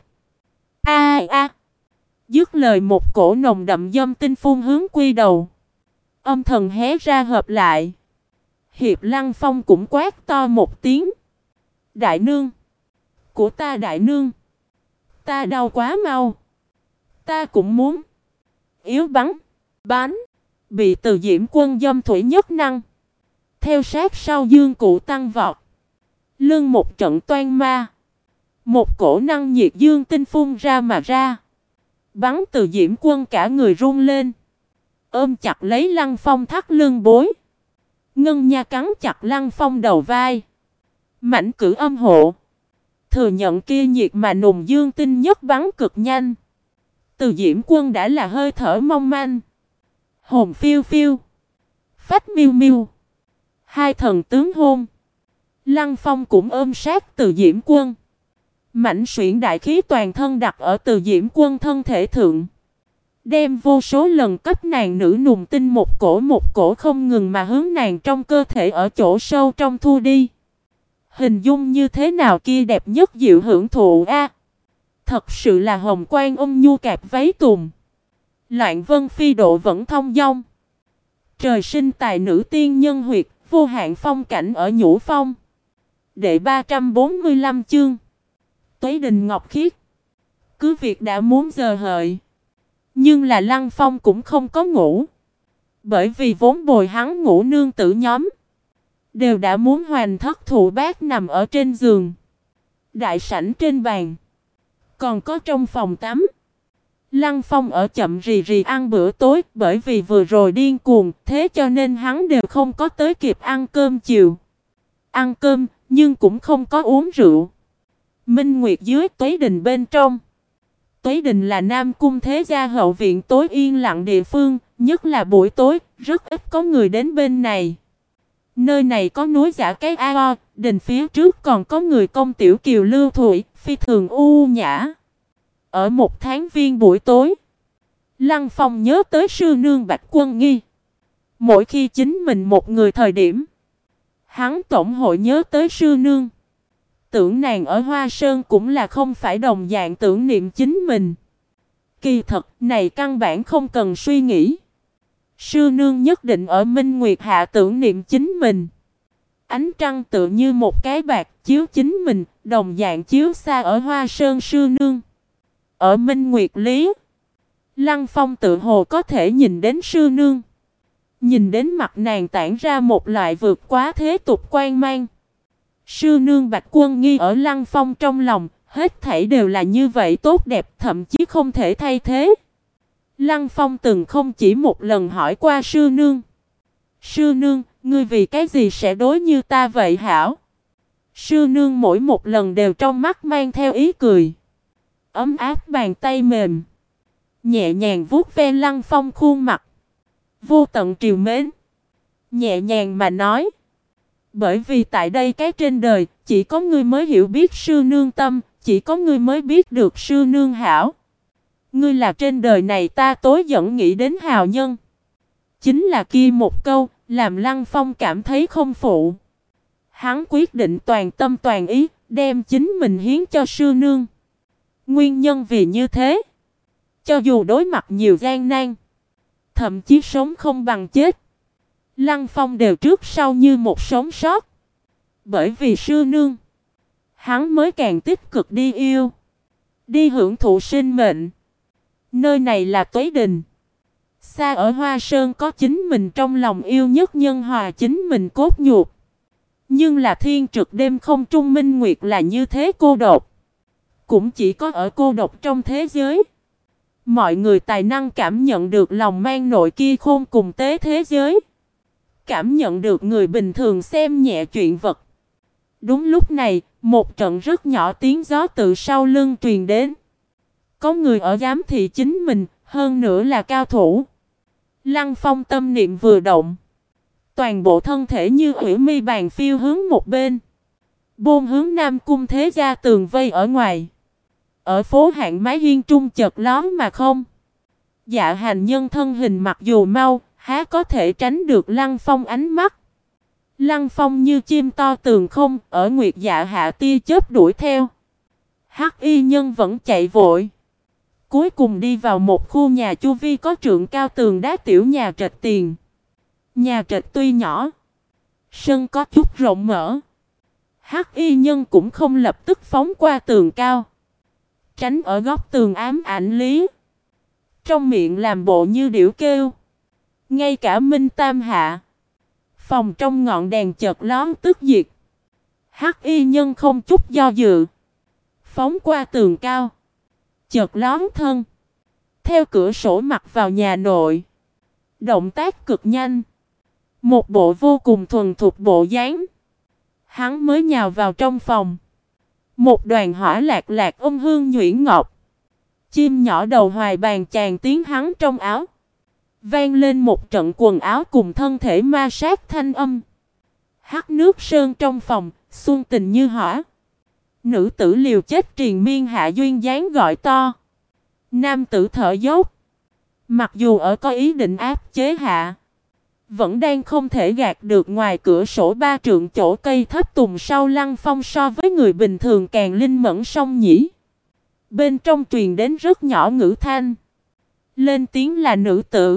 Dứt lời một cổ nồng đậm dâm tinh phun hướng quy đầu. Âm thần hé ra hợp lại. Hiệp Lăng Phong cũng quát to một tiếng. Đại nương. Của ta đại nương. Ta đau quá mau. Ta cũng muốn. Yếu bắn. Bị Từ Diễm Quân dâm thủy nhất năng. Theo sát sau dương cụ tăng vọt. Lưng một trận toan ma. Một cổ năng nhiệt dương tinh phun ra mà ra. Bắn Từ Diễm Quân cả người run lên. Ôm chặt lấy Lăng Phong thắt lưng bối. Ngân nha cắn chặt Lăng Phong đầu vai. Mảnh cử âm hộ. Thừa nhận kia nhiệt mà nùng dương tinh nhất bắn cực nhanh. Từ Diễm Quân đã là hơi thở mong manh. Hồn phiêu phiêu. Phách miêu miêu. Hai thần tướng hôn. Lăng Phong cũng ôm sát Từ Diễm Quân. Mảnh xuyển đại khí toàn thân đặt ở Từ Diễm Quân thân thể thượng. Đem vô số lần cấp nàng nữ nùng tinh một cổ không ngừng mà hướng nàng trong cơ thể ở chỗ sâu trong thu đi. Hình dung như thế nào kia đẹp nhất dịu hưởng thụ a. Thật sự là hồng quang ôm nhu cạp váy tùng. Loạn vân phi độ vẫn thông dong. Trời sinh tài nữ tiên nhân huyệt, vô hạn phong cảnh ở nhũ phong. Đệ 345 chương. Tuế Đình Ngọc Khiết. cứ việc đã muốn giờ hợi. Nhưng là Lăng Phong cũng không có ngủ. Bởi vì vốn bồi hắn ngủ nương tử nhóm đều đã muốn hoành thất thủ bát nằm ở trên giường, đại sảnh trên bàn, còn có trong phòng tắm. Lăng Phong ở chậm rì rì ăn bữa tối, bởi vì vừa rồi điên cuồng, thế cho nên hắn đều không có tới kịp ăn cơm chiều. Ăn cơm, nhưng cũng không có uống rượu. Minh Nguyệt dưới Tuế Đình bên trong. Tuế Đình là Nam Cung thế gia hậu viện tối yên lặng địa phương, nhất là buổi tối, rất ít có người đến bên này. Nơi này có núi Giả Cái Ao, đình phía trước còn có người công tiểu kiều lưu thủy, phi thường u nhã. Ở một tháng viên buổi tối, Lăng Phong nhớ tới sư nương Bạch Quân Nghi. Mỗi khi chính mình một người thời điểm, hắn tổng hội nhớ tới sư nương. Tưởng nàng ở Hoa Sơn cũng là không phải đồng dạng tưởng niệm chính mình. Kỳ thật này căn bản không cần suy nghĩ. Sư nương nhất định ở Minh Nguyệt hạ tưởng niệm chính mình. Ánh trăng tựa như một cái bạc chiếu chính mình, đồng dạng chiếu xa ở Hoa Sơn sư nương. Ở Minh Nguyệt Lý, Lăng Phong tự hồ có thể nhìn đến sư nương. Nhìn đến mặt nàng tản ra một loại vượt quá thế tục quan mang. Sư nương Bạch Quân Nghi ở Lăng Phong trong lòng, hết thảy đều là như vậy tốt đẹp, thậm chí không thể thay thế. Lăng Phong từng không chỉ một lần hỏi qua sư nương. Sư nương, ngươi vì cái gì sẽ đối như ta vậy hảo? Sư nương mỗi một lần đều trong mắt mang theo ý cười. Ấm áp bàn tay mềm, nhẹ nhàng vuốt ve Lăng Phong khuôn mặt. Vô tận trìu mến. Nhẹ nhàng mà nói. Bởi vì tại đây cái trên đời, chỉ có ngươi mới hiểu biết sư nương tâm, chỉ có ngươi mới biết được sư nương hảo. Ngươi là trên đời này ta tối dẫn nghĩ đến hào nhân. Chính là kia một câu, làm Lăng Phong cảm thấy không phụ. Hắn quyết định toàn tâm toàn ý, đem chính mình hiến cho sư nương. Nguyên nhân vì như thế, cho dù đối mặt nhiều gian nan, thậm chí sống không bằng chết, Lăng Phong đều trước sau như một sống sót. Bởi vì sư nương, hắn mới càng tích cực đi yêu, đi hưởng thụ sinh mệnh. Nơi này là Tuế Đình. Xa ở Hoa Sơn có chính mình trong lòng yêu nhất nhân hòa chính mình cốt nhục. Nhưng là thiên trực đêm không trung minh nguyệt là như thế cô độc. Cũng chỉ có ở cô độc trong thế giới, mọi người tài năng cảm nhận được lòng mang nội kia khôn cùng tế thế giới. Cảm nhận được người bình thường xem nhẹ chuyện vật. Đúng lúc này, một trận rất nhỏ tiếng gió từ sau lưng truyền đến. Có người ở giám thị chính mình, hơn nữa là cao thủ. Lăng Phong tâm niệm vừa động, toàn bộ thân thể như ủy mi bàn phiêu hướng một bên. Bôn hướng Nam Cung thế gia tường vây ở ngoài. Ở phố hạng mái hiên trung chợt lóe mà không. Dạ hành nhân thân hình mặc dù mau, há có thể tránh được Lăng Phong ánh mắt. Lăng Phong như chim to tường không, ở nguyệt dạ hạ tia chớp đuổi theo. Hắc y nhân vẫn chạy vội. Cuối cùng đi vào một khu nhà chu vi có trượng cao tường đá tiểu nhà trệt tiền. Nhà trệt tuy nhỏ, sân có chút rộng mở. Hắc y nhân cũng không lập tức phóng qua tường cao, tránh ở góc tường ám ảnh lý. Trong miệng làm bộ như điểu kêu. Ngay cả Minh Tam hạ, phòng trong ngọn đèn chợt lóe tức diệt. Hắc y nhân không chút do dự, phóng qua tường cao, chợt lóe thân, theo cửa sổ mặt vào nhà nội. Động tác cực nhanh, một bộ vô cùng thuần thục bộ dáng. Hắn mới nhào vào trong phòng. Một đoàn hỏa lạc lạc hương nhuyễn ngọc. Chim nhỏ đầu hoài bàn chàng tiếng hắn trong áo. Vang lên một trận quần áo cùng thân thể ma sát thanh âm. Hắc nước sơn trong phòng, xuân tình như hỏa. Nữ tử liều chết triền miên hạ duyên dáng gọi to. Nam tử thở dốc. Mặc dù ở có ý định áp chế hạ, vẫn đang không thể gạt được ngoài cửa sổ ba trượng chỗ cây thấp tùng sau Lăng Phong so với người bình thường càng linh mẫn song nhĩ. Bên trong truyền đến rất nhỏ ngữ thanh. Lên tiếng là nữ tử.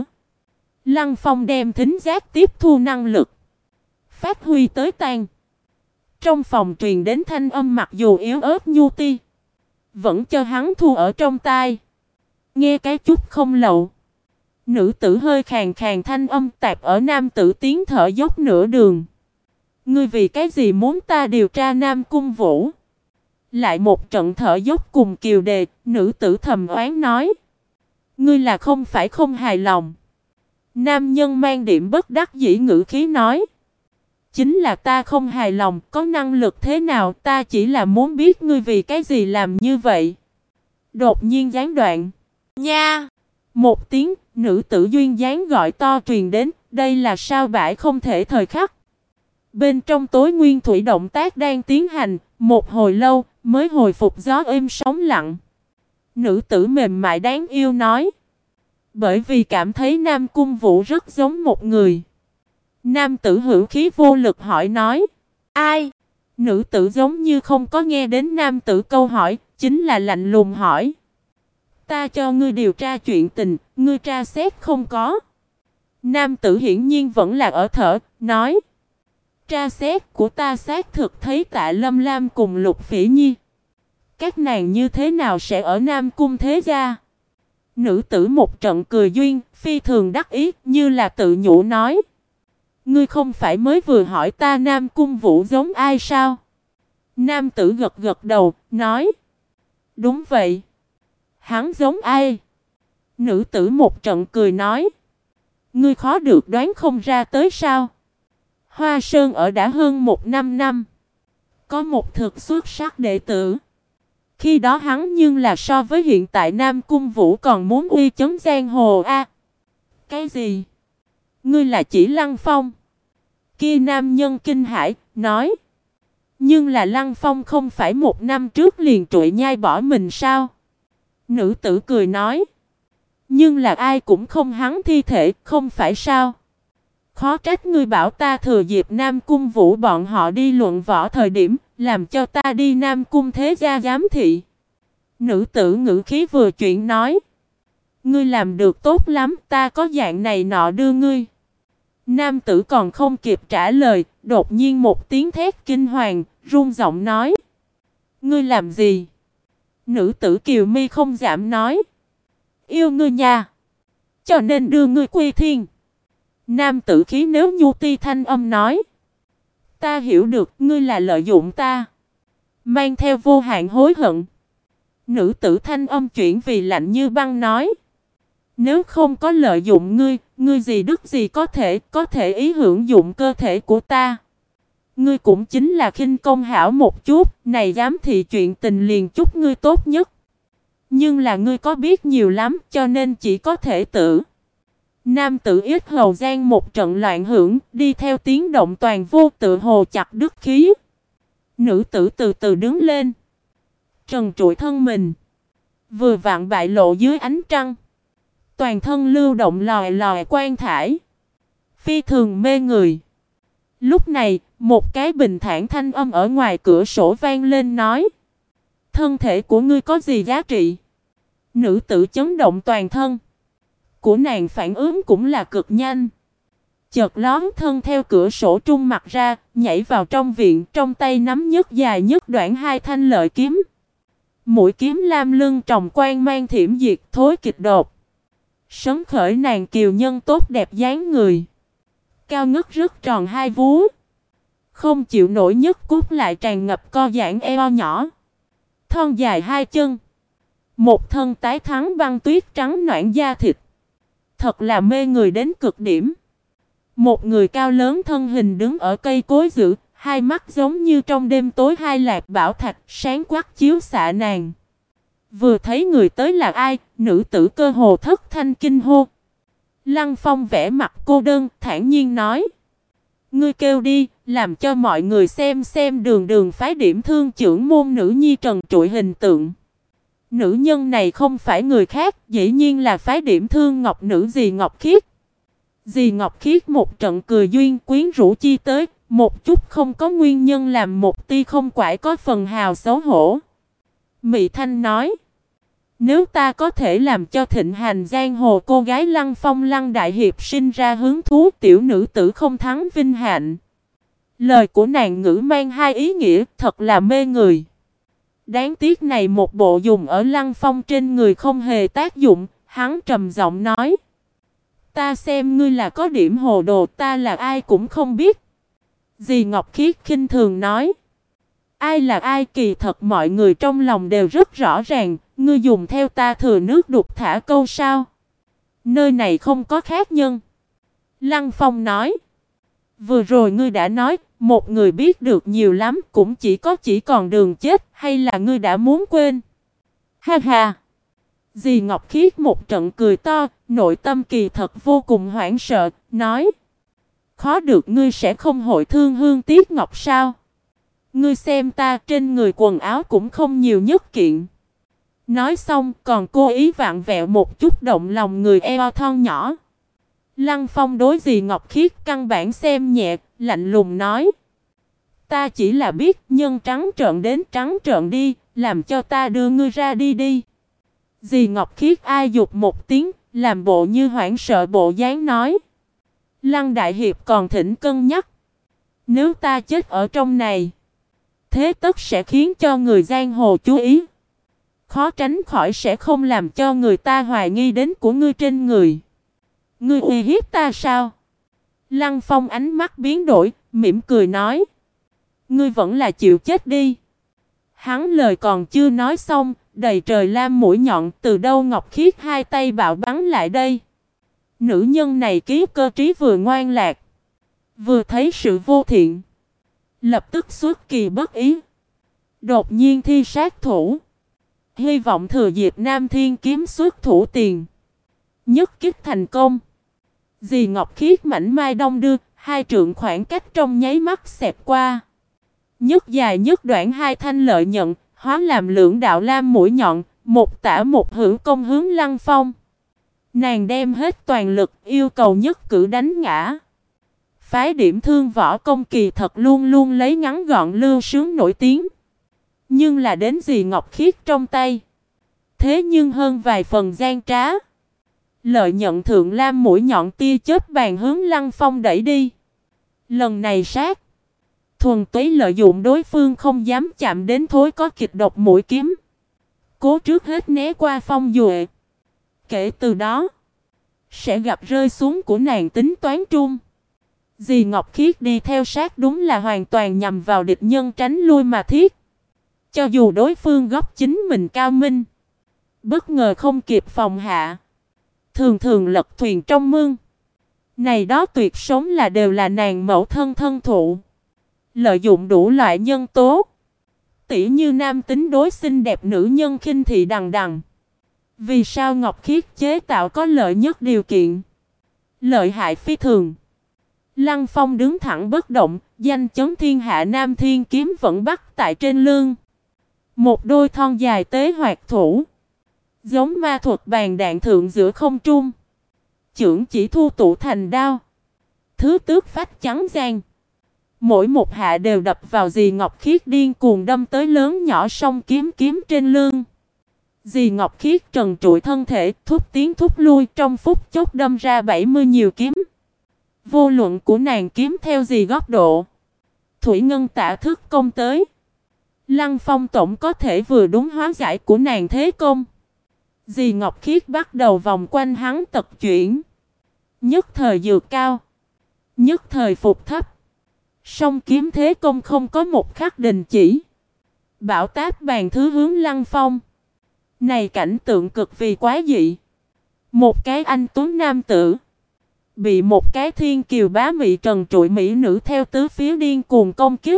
Lăng Phong đem thính giác tiếp thu năng lực, phát huy tới tan. Trong phòng truyền đến thanh âm mặc dù yếu ớt nhu ti, vẫn cho hắn thu ở trong tai. Nghe cái chút không lậu. Nữ tử hơi khàn khàn thanh âm tạp ở nam tử tiếng thở dốc nửa đường. Ngươi vì cái gì muốn ta điều tra Nam Cung Vũ? Lại một trận thở dốc cùng kiều đề, nữ tử thầm oán nói. Ngươi là không phải không hài lòng. Nam nhân mang điểm bất đắc dĩ ngữ khí nói. Chính là ta không hài lòng, có năng lực thế nào, ta chỉ là muốn biết ngươi vì cái gì làm như vậy. Đột nhiên gián đoạn. Nha! Một tiếng, nữ tử duyên dáng gọi to truyền đến, đây là sao bãi không thể thời khắc. Bên trong tối nguyên thủy động tác đang tiến hành, một hồi lâu mới hồi phục gió êm sóng lặng. Nữ tử mềm mại đáng yêu nói. Bởi vì cảm thấy Nam Cung Vũ rất giống một người. Nam tử hữu khí vô lực hỏi nói. Ai? Nữ tử giống như không có nghe đến nam tử câu hỏi, chính là lạnh lùng hỏi. Ta cho ngươi điều tra chuyện tình, ngươi tra xét không có. Nam tử hiển nhiên vẫn là ở thở, nói. Tra xét của ta xác thực thấy Tạ Lâm Lam cùng Lục Phỉ Nhi. Các nàng như thế nào sẽ ở Nam Cung thế gia? Nữ tử một trận cười duyên, phi thường đắc ý, như là tự nhủ nói. Ngươi không phải mới vừa hỏi ta Nam Cung Vũ giống ai sao? Nam tử gật gật đầu, nói. Đúng vậy. Hắn giống ai? Nữ tử một trận cười nói. Ngươi khó được đoán không ra tới sao? Hoa Sơn ở đã hơn 100 năm. Có một thực xuất sắc đệ tử. Khi đó hắn nhưng là so với hiện tại Nam Cung Vũ còn muốn uy chấn giang hồ a. Cái gì? Ngươi là chỉ Lăng Phong? Kia nam nhân kinh hãi, nói. Nhưng là Lăng Phong không phải 1 năm trước liền trụi nhai bỏ mình sao? Nữ tử cười nói. Nhưng là ai cũng không hắn thi thể, không phải sao? Khó trách ngươi bảo ta thừa dịp Nam Cung Vũ bọn họ đi luận võ thời điểm, làm cho ta đi Nam Cung thế gia giám thị. Nữ tử ngữ khí vừa chuyện nói. Ngươi làm được tốt lắm, ta có dạng này nọ đưa ngươi. Nam tử còn không kịp trả lời, đột nhiên một tiếng thét kinh hoàng, run giọng nói. Ngươi làm gì? Nữ tử kiều mi không giảm nói. Yêu ngươi nha. Cho nên đưa ngươi quy thiên. Nam tử khí nếu nhu ti thanh âm nói. Ta hiểu được ngươi là lợi dụng ta. Mang theo vô hạn hối hận. Nữ tử thanh âm chuyển vì lạnh như băng nói. Nếu không có lợi dụng ngươi, ngươi gì đức gì có thể ý hưởng dụng cơ thể của ta. Ngươi cũng chính là khinh công hảo một chút, này dám thị chuyện tình liền chúc ngươi tốt nhất. Nhưng là ngươi có biết nhiều lắm, cho nên chỉ có thể tử. Nam tử ít hầu gian một trận loạn hưởng, đi theo tiếng động toàn vô tự hồ chặt đứt khí. Nữ tử từ từ đứng lên. Trần trụi thân mình. Vừa vặn bại lộ dưới ánh trăng. Toàn thân lưu động lòi lòi quan thải. Phi thường mê người. Lúc này, một cái bình thản thanh âm ở ngoài cửa sổ vang lên nói. Thân thể của ngươi có gì giá trị? Nữ tử chấn động toàn thân. Của nàng phản ứng cũng là cực nhanh. Chợt lón thân theo cửa sổ trung mặt ra, nhảy vào trong viện, trong tay nắm nhất dài nhất đoạn 2 thanh lợi kiếm. Mũi kiếm lam lưng tròng quang mang thiểm diệt thối kịch đột. Sấn khởi nàng kiều nhân tốt đẹp dáng người. Cao ngất rất tròn 2 vú. Không chịu nổi nhất cút lại tràn ngập co giãn eo nhỏ. Thon dài 2 chân. Một thân tái thắng băng tuyết trắng noãn da thịt. Thật là mê người đến cực điểm. Một người cao lớn thân hình đứng ở cây cối giữ, hai mắt giống như trong đêm tối hai lạc bảo thạch sáng quắc chiếu xạ nàng. Vừa thấy người tới là ai, nữ tử cơ hồ thất thanh kinh hô. Lăng Phong vẽ mặt cô đơn, thản nhiên nói. Ngươi kêu đi, làm cho mọi người xem đường đường phái điểm thương trưởng môn nữ nhi trần trụi hình tượng. Nữ nhân này không phải người khác, dĩ nhiên là phái điểm thương ngọc nữ dì Ngọc Khiết. Dì Ngọc Khiết một trận cười duyên quyến rũ chi tới, một chút không có nguyên nhân làm một ti không quải có phần hào xấu hổ. Mị Thanh nói. Nếu ta có thể làm cho thịnh hành giang hồ cô gái Lăng Phong Lăng Đại Hiệp sinh ra hứng thú tiểu nữ tử không thắng vinh hạnh. Lời của nàng ngữ mang hai ý nghĩa thật là mê người. Đáng tiếc này một bộ dùng ở Lăng Phong trên người không hề tác dụng, hắn trầm giọng nói. Ta xem ngươi là có điểm hồ đồ, ta là ai cũng không biết. Dì Ngọc Khiết khinh thường nói. Ai là ai kỳ thật mọi người trong lòng đều rất rõ ràng, ngươi dùng theo ta thừa nước đục thả câu sao. Nơi này không có khác nhân. Lăng Phong nói. Vừa rồi ngươi đã nói, một người biết được nhiều lắm cũng chỉ còn đường chết, hay là ngươi đã muốn quên? Ha ha! Dì Ngọc Khiết một trận cười to, nội tâm kỳ thật vô cùng hoảng sợ, nói. Khó được ngươi sẽ không hội thương hương tiếc ngọc sao? Ngươi xem ta trên người quần áo cũng không nhiều nhất kiện. Nói xong còn cố ý vặn vẹo một chút động lòng người eo thon nhỏ. Lăng Phong đối dì Ngọc Khiết căn bản xem nhẹ, lạnh lùng nói. Ta chỉ là biết nhân trắng trợn đến trắng trợn đi, làm cho ta đưa ngươi ra đi đi. Dì Ngọc Khiết ai dục một tiếng, làm bộ như hoảng sợ bộ dáng nói. Lăng Đại Hiệp còn thỉnh cân nhắc. Nếu ta chết ở trong này, thế tất sẽ khiến cho người giang hồ chú ý. Khó tránh khỏi sẽ không làm cho người ta hoài nghi đến của ngươi trên người. Ngươi uy hiếp ta sao? Lăng Phong ánh mắt biến đổi, mỉm cười nói. Ngươi vẫn là chịu chết đi. Hắn lời còn chưa nói xong, đầy trời lam mũi nhọn từ đâu Ngọc Khiết hai tay bạo bắn lại đây. Nữ nhân này ký cơ trí vừa ngoan lạc, vừa thấy sự vô thiện, lập tức xuất kỳ bất ý. Đột nhiên thi sát thủ, hy vọng thừa dịp Nam Thiên kiếm xuất thủ tiền. Nhất kích thành công. Dì Ngọc Khiết mảnh mai đông đưa, hai trượng khoảng cách trong nháy mắt xẹt qua. Nhất dài nhất đoạn hai thanh lợi nhận, hóa làm lưỡng đạo lam mũi nhọn, một tả một hữu công hướng Lăng Phong. Nàng đem hết toàn lực yêu cầu nhất cử đánh ngã. Phái điểm thương võ công kỳ thật luôn luôn lấy ngắn gọn lưu sướng nổi tiếng. Nhưng là đến dì Ngọc Khiết trong tay, thế nhưng hơn vài phần gian trá. Lợi nhận thượng lam mũi nhọn tia chớp bàn hướng Lăng Phong đẩy đi. Lần này sát, thuần túy lợi dụng đối phương không dám chạm đến thối có kịch độc mũi kiếm, cố trước hết né qua Phong Duệ. Kể từ đó, sẽ gặp rơi xuống của nàng tính toán trung. Dì Ngọc Khiết đi theo sát đúng là hoàn toàn nhằm vào địch nhân tránh lui mà thiết. Cho dù đối phương góc chính mình cao minh, bất ngờ không kịp phòng hạ, thường thường lật thuyền trong mương. Này đó tuyệt sống là đều là nàng mẫu thân thân thụ. Lợi dụng đủ loại nhân tố, tỉ như nam tính đối xinh đẹp nữ nhân khinh thị đằng đằng. Vì sao Ngọc Khiết chế tạo có lợi nhất điều kiện? Lợi hại phi thường. Lăng Phong đứng thẳng bất động, danh chấn thiên hạ Nam Thiên kiếm vẫn bắt tại trên lưng. Một đôi thon dài tế hoạt thủ, giống ma thuật bàn đạn thượng giữa không trung. Chưởng chỉ thu tụ thành đao, thứ tước phách trắng giang. Mỗi một hạ đều đập vào dì Ngọc Khiết điên cuồng đâm tới lớn nhỏ song kiếm kiếm trên lưng. Dì Ngọc Khiết trần trụi thân thể, thúc tiến thúc lui, trong phút chốc đâm ra 70 nhiều kiếm. Vô luận của nàng kiếm theo gì góc độ, thủy ngân tạ thức công tới, Lăng Phong tổng có thể vừa đúng hóa giải của nàng thế công. Dì Ngọc Khiết bắt đầu vòng quanh hắn tập chuyển, nhất thời dược cao, nhất thời phục thấp. Song kiếm thế công không có một khắc đình chỉ, bão táp bàn thứ hướng Lăng Phong. Này cảnh tượng cực vì quá dị. Một cái anh tuấn nam tử bị một cái thiên kiều bá mị trần trụi mỹ nữ theo tứ phía điên cuồng công kích.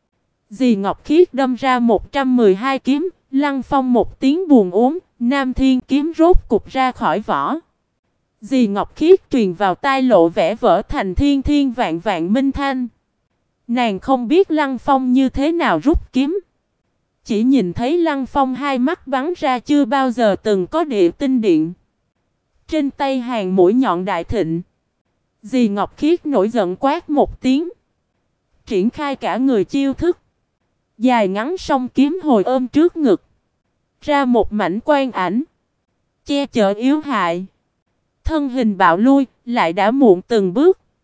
Dì Ngọc Khiết đâm ra 112 kiếm, Lăng Phong một tiếng buồn uống, Nam Thiên kiếm rốt cục ra khỏi vỏ. Dì Ngọc Khiết truyền vào tai lộ vẻ vỡ thành thiên thiên vạn vạn minh thanh. Nàng không biết Lăng Phong như thế nào rút kiếm, chỉ nhìn thấy Lăng Phong hai mắt bắn ra chưa bao giờ từng có địa tinh điện. Trên tay hàng mũi nhọn đại thịnh. Dì Ngọc Khiết nổi giận quát một tiếng, triển khai cả người chiêu thức. Dài ngắn song kiếm hồi ôm trước ngực, ra một mảnh quang ảnh, che chở yếu hại. Thân hình bạo lui, lại đã muộn từng bước.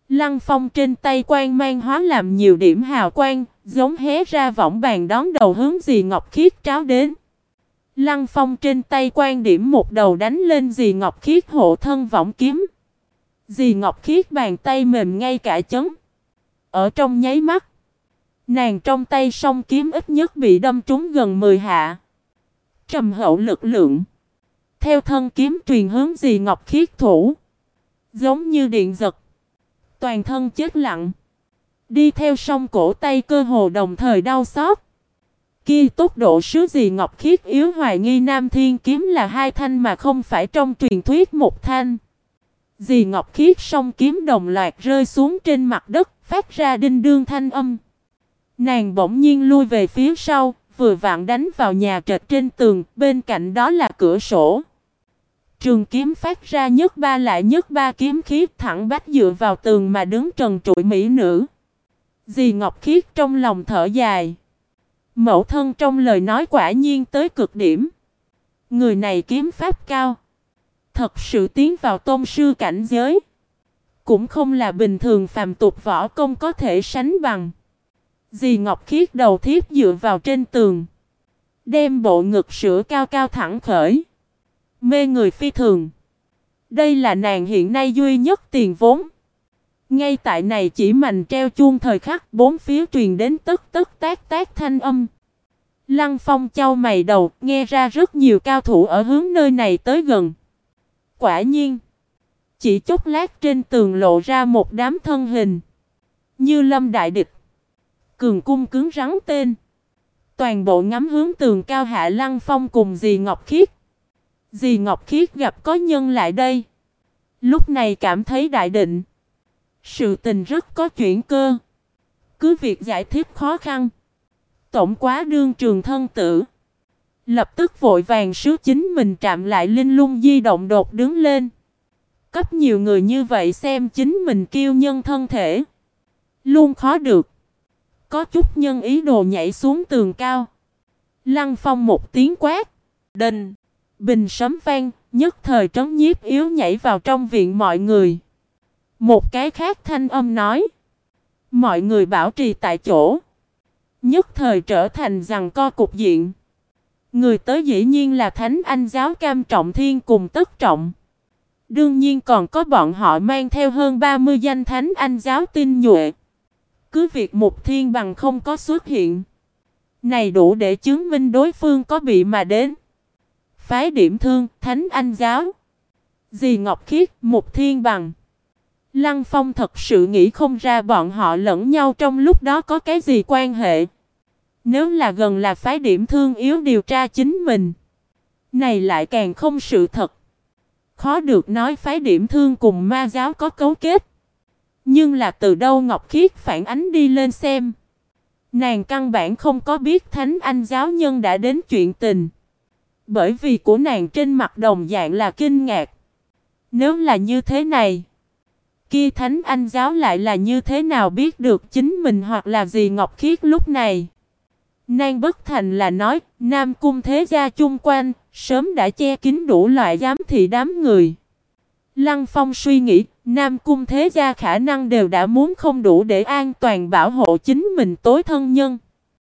Lăng Phong trên tay quang mang hóa làm nhiều điểm hào quang, giống hé ra võng bàn đón đầu hướng Dì Ngọc Khiết tráo đến. Lăng Phong trên tay quang điểm một đầu đánh lên Dì Ngọc Khiết hộ thân võng kiếm. Dì Ngọc Khiết bàn tay mềm ngay cả chấn. Ở trong nháy mắt, nàng trong tay song kiếm ít nhất bị đâm trúng gần 10 hạ. Trầm hậu lực lượng theo thân kiếm truyền hướng Dì Ngọc Khiết thủ, giống như điện giật. Toàn thân chết lặng, đi theo song cổ tay cơ hồ đồng thời đau xót. Kia tốc độ sứ Dì Ngọc Khiết yếu hoài nghi Nam Thiên kiếm là hai thanh mà không phải trong truyền thuyết một thanh. Dì Ngọc Khiết song kiếm đồng loạt rơi xuống trên mặt đất, phát ra đinh đương thanh âm. Nàng bỗng nhiên lui về phía sau, vừa vặn đánh vào nhà trệt trên tường, bên cạnh đó là cửa sổ. Trường kiếm phát ra nhất ba lại nhất ba kiếm khí thẳng bách dựa vào tường mà đứng trần trụi mỹ nữ. Dì Ngọc Khiết trong lòng thở dài. Mẫu thân trong lời nói quả nhiên tới cực điểm. Người này kiếm pháp cao, thật sự tiến vào tôn sư cảnh giới, cũng không là bình thường phàm tục võ công có thể sánh bằng. Dì Ngọc Khiết đầu thiếp dựa vào trên tường, đem bộ ngực sữa cao cao thẳng khởi, mê người phi thường. Đây là nàng hiện nay duy nhất tiền vốn. Ngay tại này chỉ mành treo chuông thời khắc, bốn phía truyền đến tất tất tác tác thanh âm. Lăng Phong chau mày đầu, nghe ra rất nhiều cao thủ ở hướng nơi này tới gần. Quả nhiên, chỉ chốc lát trên tường lộ ra một đám thân hình, như lâm đại địch, cường cung cứng rắn tên. Toàn bộ ngắm hướng tường cao hạ Lăng Phong cùng dì Ngọc Khiết. Dì Ngọc Khiết gặp có nhân lại đây, lúc này cảm thấy đại định. Sự tình rất có chuyển cơ, cứ việc giải thích khó khăn. Tổng quá đương trường thân tử, lập tức vội vàng sứ chính mình chạm lại linh lung di động đột đứng lên. Cấp nhiều người như vậy xem chính mình kiêu nhân thân thể, luôn khó được. Có chút nhân ý đồ nhảy xuống tường cao. Lăng Phong một tiếng quát, đinh, bình sấm vang, nhất thời trấn nhiếp yếu nhảy vào trong viện mọi người. Một cái khác thanh âm nói, mọi người bảo trì tại chỗ. Nhất thời trở thành giằng co cục diện. Người tới dĩ nhiên là Thánh Anh giáo Cam Trọng Thiên cùng Tất Trọng. Đương nhiên còn có bọn họ mang theo hơn 30 danh Thánh Anh giáo tinh nhuệ. Cứ việc Mục Thiên Bằng không có xuất hiện, này đủ để chứng minh đối phương có bị mà đến. Phái Điểm Thương, Thánh Anh giáo, dì Ngọc Khiết, Mục Thiên Bằng. Lăng Phong thật sự nghĩ không ra bọn họ lẫn nhau trong lúc đó có cái gì quan hệ. Nếu là gần là phái Điểm Thương yếu điều tra chính mình, này lại càng không sự thật. Khó được nói phái Điểm Thương cùng ma giáo có cấu kết. Nhưng là từ đâu Ngọc Khiết phản ánh đi lên xem, nàng căn bản không có biết Thánh Anh giáo nhân đã đến chuyện tình. Bởi vì của nàng trên mặt đồng dạng là kinh ngạc. Nếu là như thế này, kia Thánh Anh giáo lại là như thế nào biết được chính mình hoặc là gì Ngọc Khiết lúc này? Nan Bất Thành là nói, Nam Cung thế gia chung quanh, sớm đã che kín đủ loại giám thị đám người. Lăng Phong suy nghĩ, Nam Cung thế gia khả năng đều đã muốn không đủ để an toàn bảo hộ chính mình tối thân nhân.